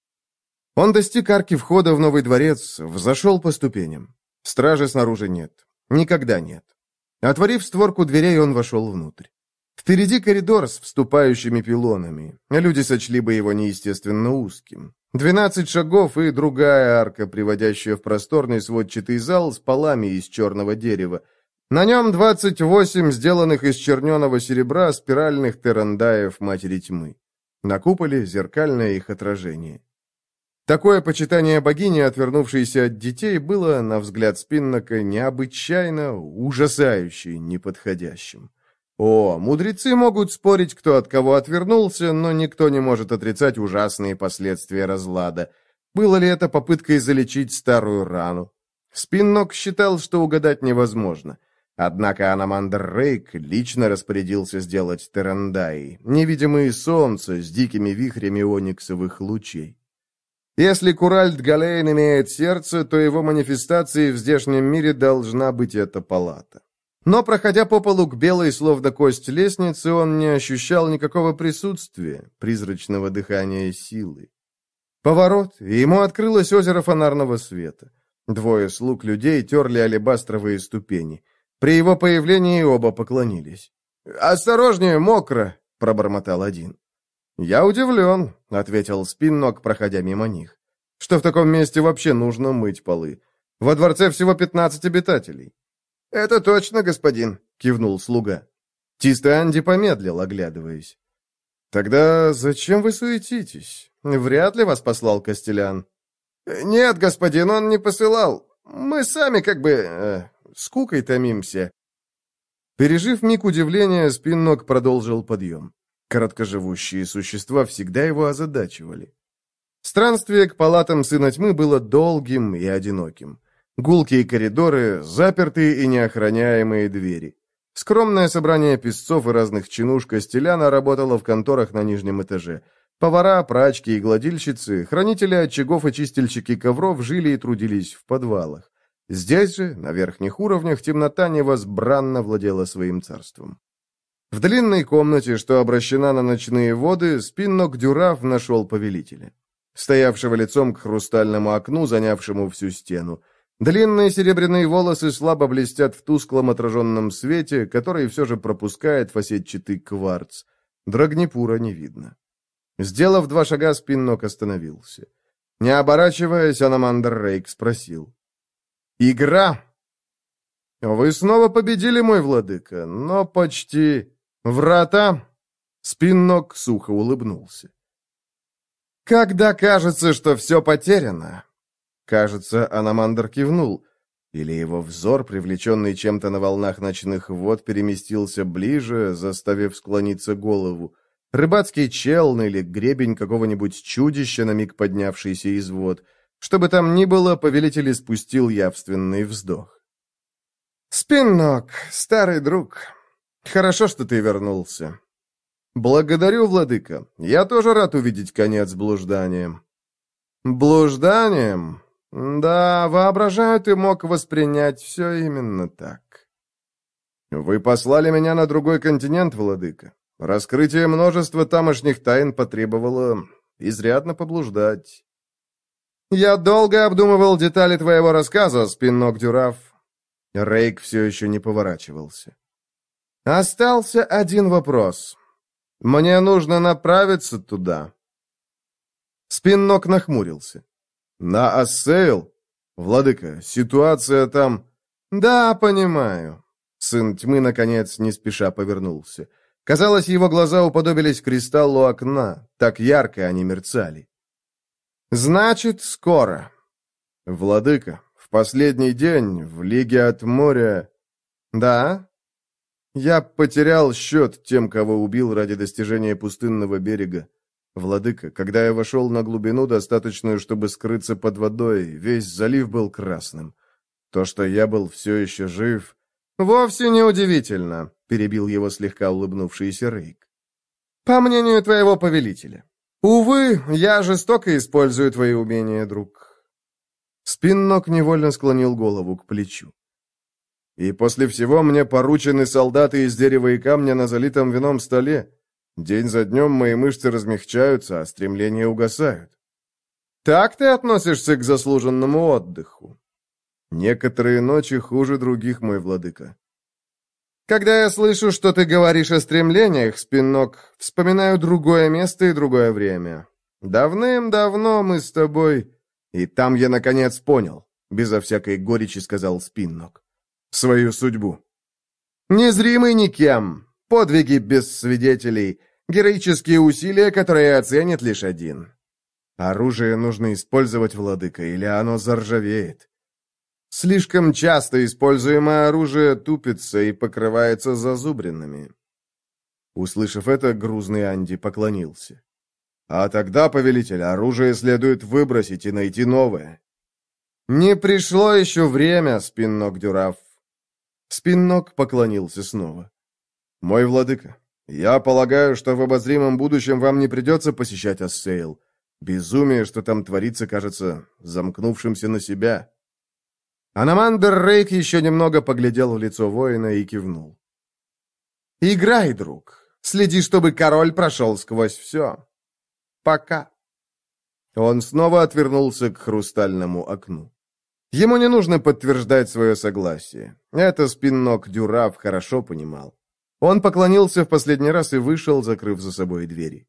Он достиг арки входа в новый дворец, взошел по ступеням. Стражи снаружи нет. Никогда нет. Отворив створку дверей, он вошел внутрь. Впереди коридор с вступающими пилонами. Люди сочли бы его неестественно узким. Двенадцать шагов и другая арка, приводящая в просторный сводчатый зал с полами из черного дерева. На нем двадцать восемь сделанных из черненого серебра спиральных терандаев Матери Тьмы. На куполе зеркальное их отражение. Такое почитание богини, отвернувшейся от детей, было, на взгляд Спиннока, необычайно, ужасающе неподходящим. О, мудрецы могут спорить, кто от кого отвернулся, но никто не может отрицать ужасные последствия разлада. Было ли это попыткой залечить старую рану? Спиннок считал, что угадать невозможно. Однако Аномандр Рейк лично распорядился сделать терандаи, невидимые солнца с дикими вихрями ониксовых лучей. Если Куральд Галейн имеет сердце, то его манифестацией в здешнем мире должна быть эта палата. Но, проходя по полу к белой, словно кость лестницы, он не ощущал никакого присутствия, призрачного дыхания силы. Поворот, и ему открылось озеро фонарного света. Двое слуг людей терли алебастровые ступени. При его появлении оба поклонились. «Осторожнее, мокро!» — пробормотал один. «Я удивлен», — ответил Спиннок, проходя мимо них, «что в таком месте вообще нужно мыть полы. Во дворце всего пятнадцать обитателей». «Это точно, господин», — кивнул слуга. Тисте-Анди помедлил, оглядываясь. «Тогда зачем вы суетитесь? Вряд ли вас послал Костелян». «Нет, господин, он не посылал. Мы сами как бы... Э, скукой томимся». Пережив миг удивления, Спиннок продолжил подъем. Короткоживущие существа всегда его озадачивали. Странствие к палатам Сына Тьмы было долгим и одиноким. Гулкие коридоры, запертые и неохраняемые двери. Скромное собрание писцов и разных чинуш Костеляна работало в конторах на нижнем этаже. Повара, прачки и гладильщицы, хранители очагов и чистильщики ковров жили и трудились в подвалах. Здесь же, на верхних уровнях, темнота невозбранно владела своим царством. В длинной комнате, что обращена на ночные воды, Спиннок-Дюраф нашел повелителя, стоявшего лицом к хрустальному окну, занявшему всю стену. Длинные серебряные волосы слабо блестят в тусклом отраженном свете, который все же пропускает фасетчатый кварц. Драгнепура не видно. Сделав два шага, Спиннок остановился. Не оборачиваясь, Аномандр Рейк спросил. «Игра!» «Вы снова победили, мой владыка, но почти...» «Врата?» Спиннок сухо улыбнулся. «Когда кажется, что все потеряно...» Кажется, Аномандр кивнул. Или его взор, привлеченный чем-то на волнах ночных вод, переместился ближе, заставив склониться голову. Рыбацкий челн или гребень какого-нибудь чудища, на миг поднявшийся из вод. Что бы там ни было, повелитель испустил явственный вздох. «Спиннок, старый друг, хорошо, что ты вернулся». «Благодарю, владыка. Я тоже рад увидеть конец блужданием». «Блужданием? Да, воображаю, ты мог воспринять все именно так». «Вы послали меня на другой континент, владыка. Раскрытие множества тамошних тайн потребовало изрядно поблуждать». «Я долго обдумывал детали твоего рассказа, Спиннок-Дюраф». Рейк все еще не поворачивался. «Остался один вопрос. Мне нужно направиться туда». Спиннок нахмурился. «На Ассейл? Владыка, ситуация там...» «Да, понимаю». Сын тьмы, наконец, не спеша повернулся. Казалось, его глаза уподобились кристаллу окна. Так ярко они мерцали. «Значит, скоро». «Владыка, в последний день, в Лиге от моря...» «Да?» «Я потерял счет тем, кого убил ради достижения пустынного берега. Владыка, когда я вошел на глубину, достаточную, чтобы скрыться под водой, весь залив был красным. То, что я был все еще жив...» «Вовсе не удивительно», — перебил его слегка улыбнувшийся Рейк. «По мнению твоего повелителя. Увы, я жестоко использую твои умения, друг». Спиннок невольно склонил голову к плечу. «И после всего мне поручены солдаты из дерева и камня на залитом вином столе. День за днем мои мышцы размягчаются, а стремления угасают. Так ты относишься к заслуженному отдыху?» «Некоторые ночи хуже других, мой владыка». «Когда я слышу, что ты говоришь о стремлениях, Спиннок, вспоминаю другое место и другое время. Давным-давно мы с тобой...» «И там я, наконец, понял», — безо всякой горечи сказал Спиннок. «Свою судьбу». «Незримый никем, подвиги без свидетелей, героические усилия, которые оценит лишь один. Оружие нужно использовать, владыка, или оно заржавеет. Слишком часто используемое оружие тупится и покрывается зазубринами». Услышав это, грузный Анди поклонился. «А тогда, повелитель, оружие следует выбросить и найти новое». «Не пришло еще время, Спиннок-Дюраф». Спиннок поклонился снова. «Мой владыка, я полагаю, что в обозримом будущем вам не придется посещать Ассейл. Безумие, что там творится, кажется замкнувшимся на себя». Аномандр Рейк еще немного поглядел в лицо воина и кивнул. «Играй, друг. Следи, чтобы король прошел сквозь все. Пока». Он снова отвернулся к хрустальному окну. Ему не нужно подтверждать свое согласие. Это Спиннок-Дюраф хорошо понимал. Он поклонился в последний раз и вышел, закрыв за собой двери.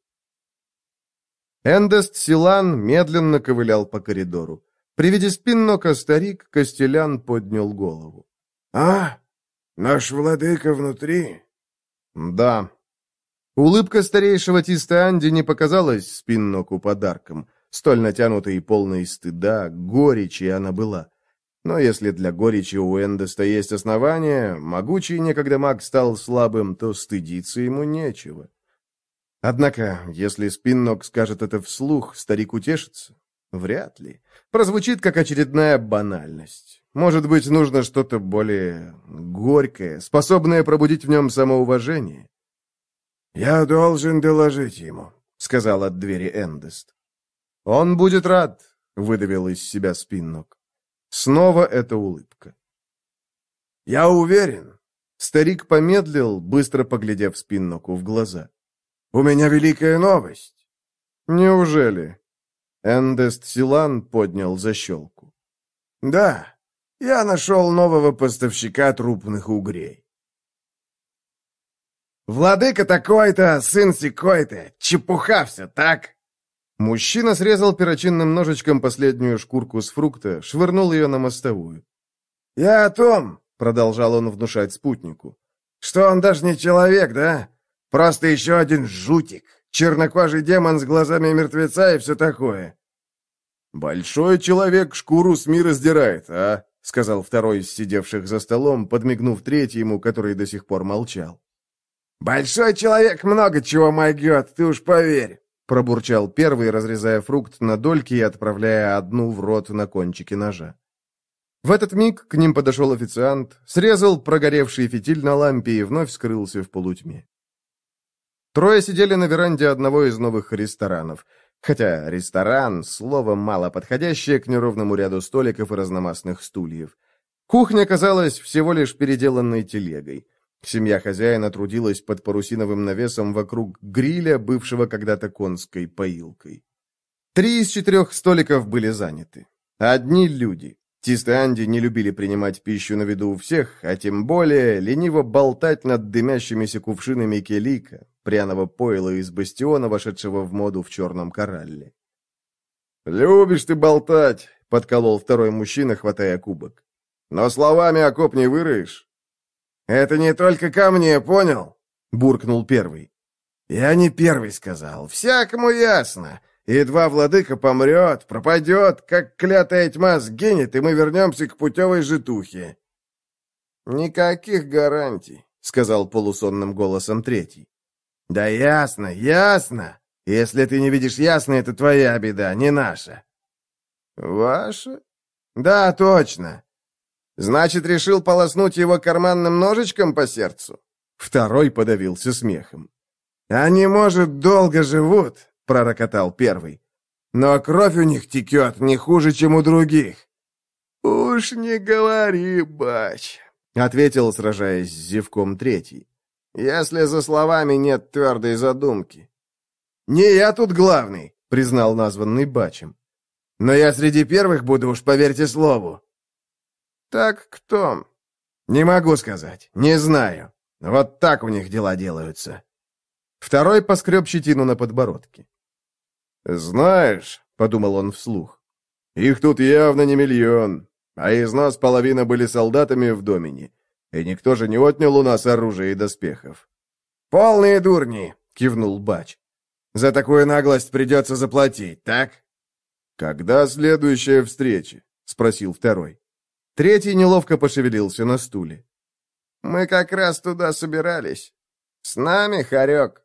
Эндест Силан медленно ковылял по коридору. При виде Спиннока старик Костелян поднял голову. «А, наш владыка внутри?» «Да». Улыбка старейшего Тиста Анди не показалась Спинноку подарком. Столь натянутой и полной стыда, горечи она была. Но если для горечи у Эндеста есть основания, могучий некогда маг стал слабым, то стыдиться ему нечего. Однако, если Спиннок скажет это вслух, старик утешится? Вряд ли. Прозвучит, как очередная банальность. Может быть, нужно что-то более горькое, способное пробудить в нем самоуважение? «Я должен доложить ему», — сказал от двери Эндест. «Он будет рад», — выдавил из себя Спиннок. Снова эта улыбка. «Я уверен». Старик помедлил, быстро поглядев Спинноку в глаза. «У меня великая новость». «Неужели?» Эндест Силан поднял защелку. «Да, я нашел нового поставщика трупных угрей». «Владыка такой-то, сын сякой-то, чепуха все, так?» Мужчина срезал перочинным ножичком последнюю шкурку с фрукта, швырнул ее на мостовую. «Я о том», — продолжал он внушать спутнику, «что он даже не человек, да? Просто еще один жутик, чернокожий демон с глазами мертвеца и все такое». «Большой человек шкуру с мира сдирает, а?» — сказал второй из сидевших за столом, подмигнув третьему, который до сих пор молчал. «Большой человек много чего могет, ты уж поверь», — пробурчал первый, разрезая фрукт на дольки и отправляя одну в рот на кончике ножа. В этот миг к ним подошел официант, срезал прогоревший фитиль на лампе и вновь скрылся в полутьме. Трое сидели на веранде одного из новых ресторанов. Хотя ресторан — слово мало подходящее к неровному ряду столиков и разномастных стульев. Кухня казалась всего лишь переделанной телегой. Семья хозяина трудилась под парусиновым навесом вокруг гриля, бывшего когда-то конской поилкой. Три из четырех столиков были заняты. Одни люди. Тистанди не любили принимать пищу на виду у всех, а тем более лениво болтать над дымящимися кувшинами келика, пряного пойла из бастиона, вошедшего в моду в черном коралле. «Любишь ты болтать», — подколол второй мужчина, хватая кубок. «Но словами окоп не выроешь». «Это не только ко мне, понял?» — буркнул первый. «Я не первый сказал. Всякому ясно. Едва владыка помрет, пропадет, как клятая тьма сгинет, и мы вернемся к путевой житухе». «Никаких гарантий», — сказал полусонным голосом третий. «Да ясно, ясно. Если ты не видишь ясно, это твоя беда, не наша». «Ваша?» «Да, точно». «Значит, решил полоснуть его карманным ножичком по сердцу?» Второй подавился смехом. «Они, может, долго живут», — пророкотал первый. «Но кровь у них текет не хуже, чем у других». «Уж не говори, бач», — ответил, сражаясь с зевком третий. «Если за словами нет твердой задумки». «Не я тут главный», — признал названный бачем. «Но я среди первых буду, уж поверьте слову». «Так кто?» «Не могу сказать, не знаю. Вот так у них дела делаются». Второй поскреб щетину на подбородке. «Знаешь», — подумал он вслух, — «их тут явно не миллион, а из нас половина были солдатами в Домине, и никто же не отнял у нас оружие и доспехов». «Полные дурни», — кивнул Бач. «За такую наглость придется заплатить, так?» «Когда следующая встреча?» — спросил второй. Третий неловко пошевелился на стуле. «Мы как раз туда собирались. С нами, хорек».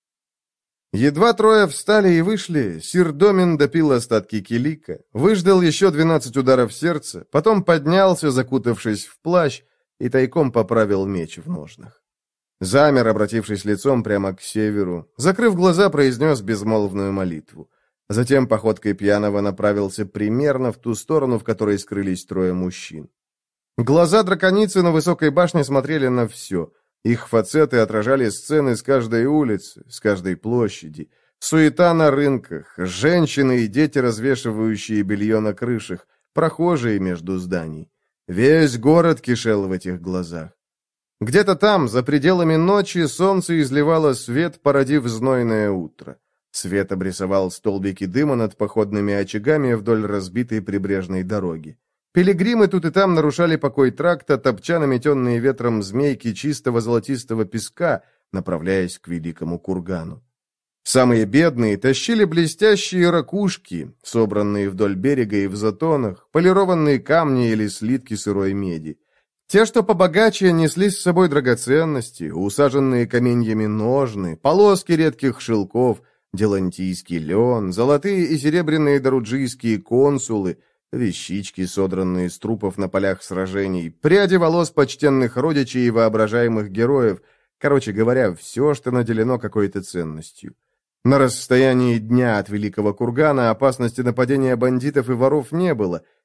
Едва трое встали и вышли, сир Домин допил остатки килика, выждал еще двенадцать ударов сердца, потом поднялся, закутавшись в плащ, и тайком поправил меч в ножнах. Замер, обратившись лицом прямо к северу, закрыв глаза, произнес безмолвную молитву. Затем походкой пьяного направился примерно в ту сторону, в которой скрылись трое мужчин. Глаза драконицы на высокой башне смотрели на все. Их фацеты отражали сцены с каждой улицы, с каждой площади. Суета на рынках, женщины и дети, развешивающие белье на крышах, прохожие между зданий. Весь город кишел в этих глазах. Где-то там, за пределами ночи, солнце изливало свет, породив знойное утро. Свет обрисовал столбики дыма над походными очагами вдоль разбитой прибрежной дороги. Пилигримы тут и там нарушали покой тракта, топча наметенные ветром змейки чистого золотистого песка, направляясь к великому кургану. Самые бедные тащили блестящие ракушки, собранные вдоль берега и в затонах, полированные камни или слитки сырой меди. Те, что побогаче, несли с собой драгоценности, усаженные каменьями ножны, полоски редких шелков, делантийский лен, золотые и серебряные даруджийские консулы, вещички, содранные с трупов на полях сражений, пряди волос почтенных родичей и воображаемых героев, короче говоря, все, что наделено какой-то ценностью. На расстоянии дня от Великого Кургана опасности нападения бандитов и воров не было,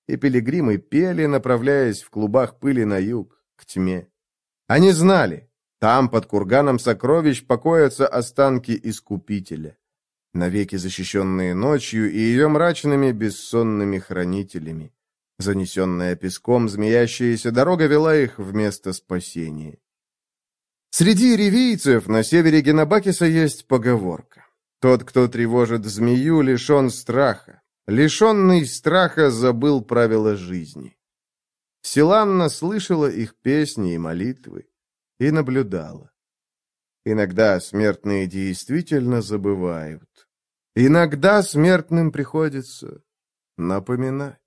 и пилигримы пели, направляясь в клубах пыли на юг, к тьме. Они знали, там, под курганом сокровищ, покоятся останки Искупителя, навеки защищенные ночью и ее мрачными бессонными хранителями. Занесенная песком змеящаяся дорога вела их в место спасения. Среди ревийцев на севере Геннабакиса есть поговорка. Тот, кто тревожит змею, лишен страха. Лишенный страха забыл правила жизни. Силанна слышала их песни и молитвы и наблюдала. Иногда смертные действительно забывают. Иногда смертным приходится напоминать.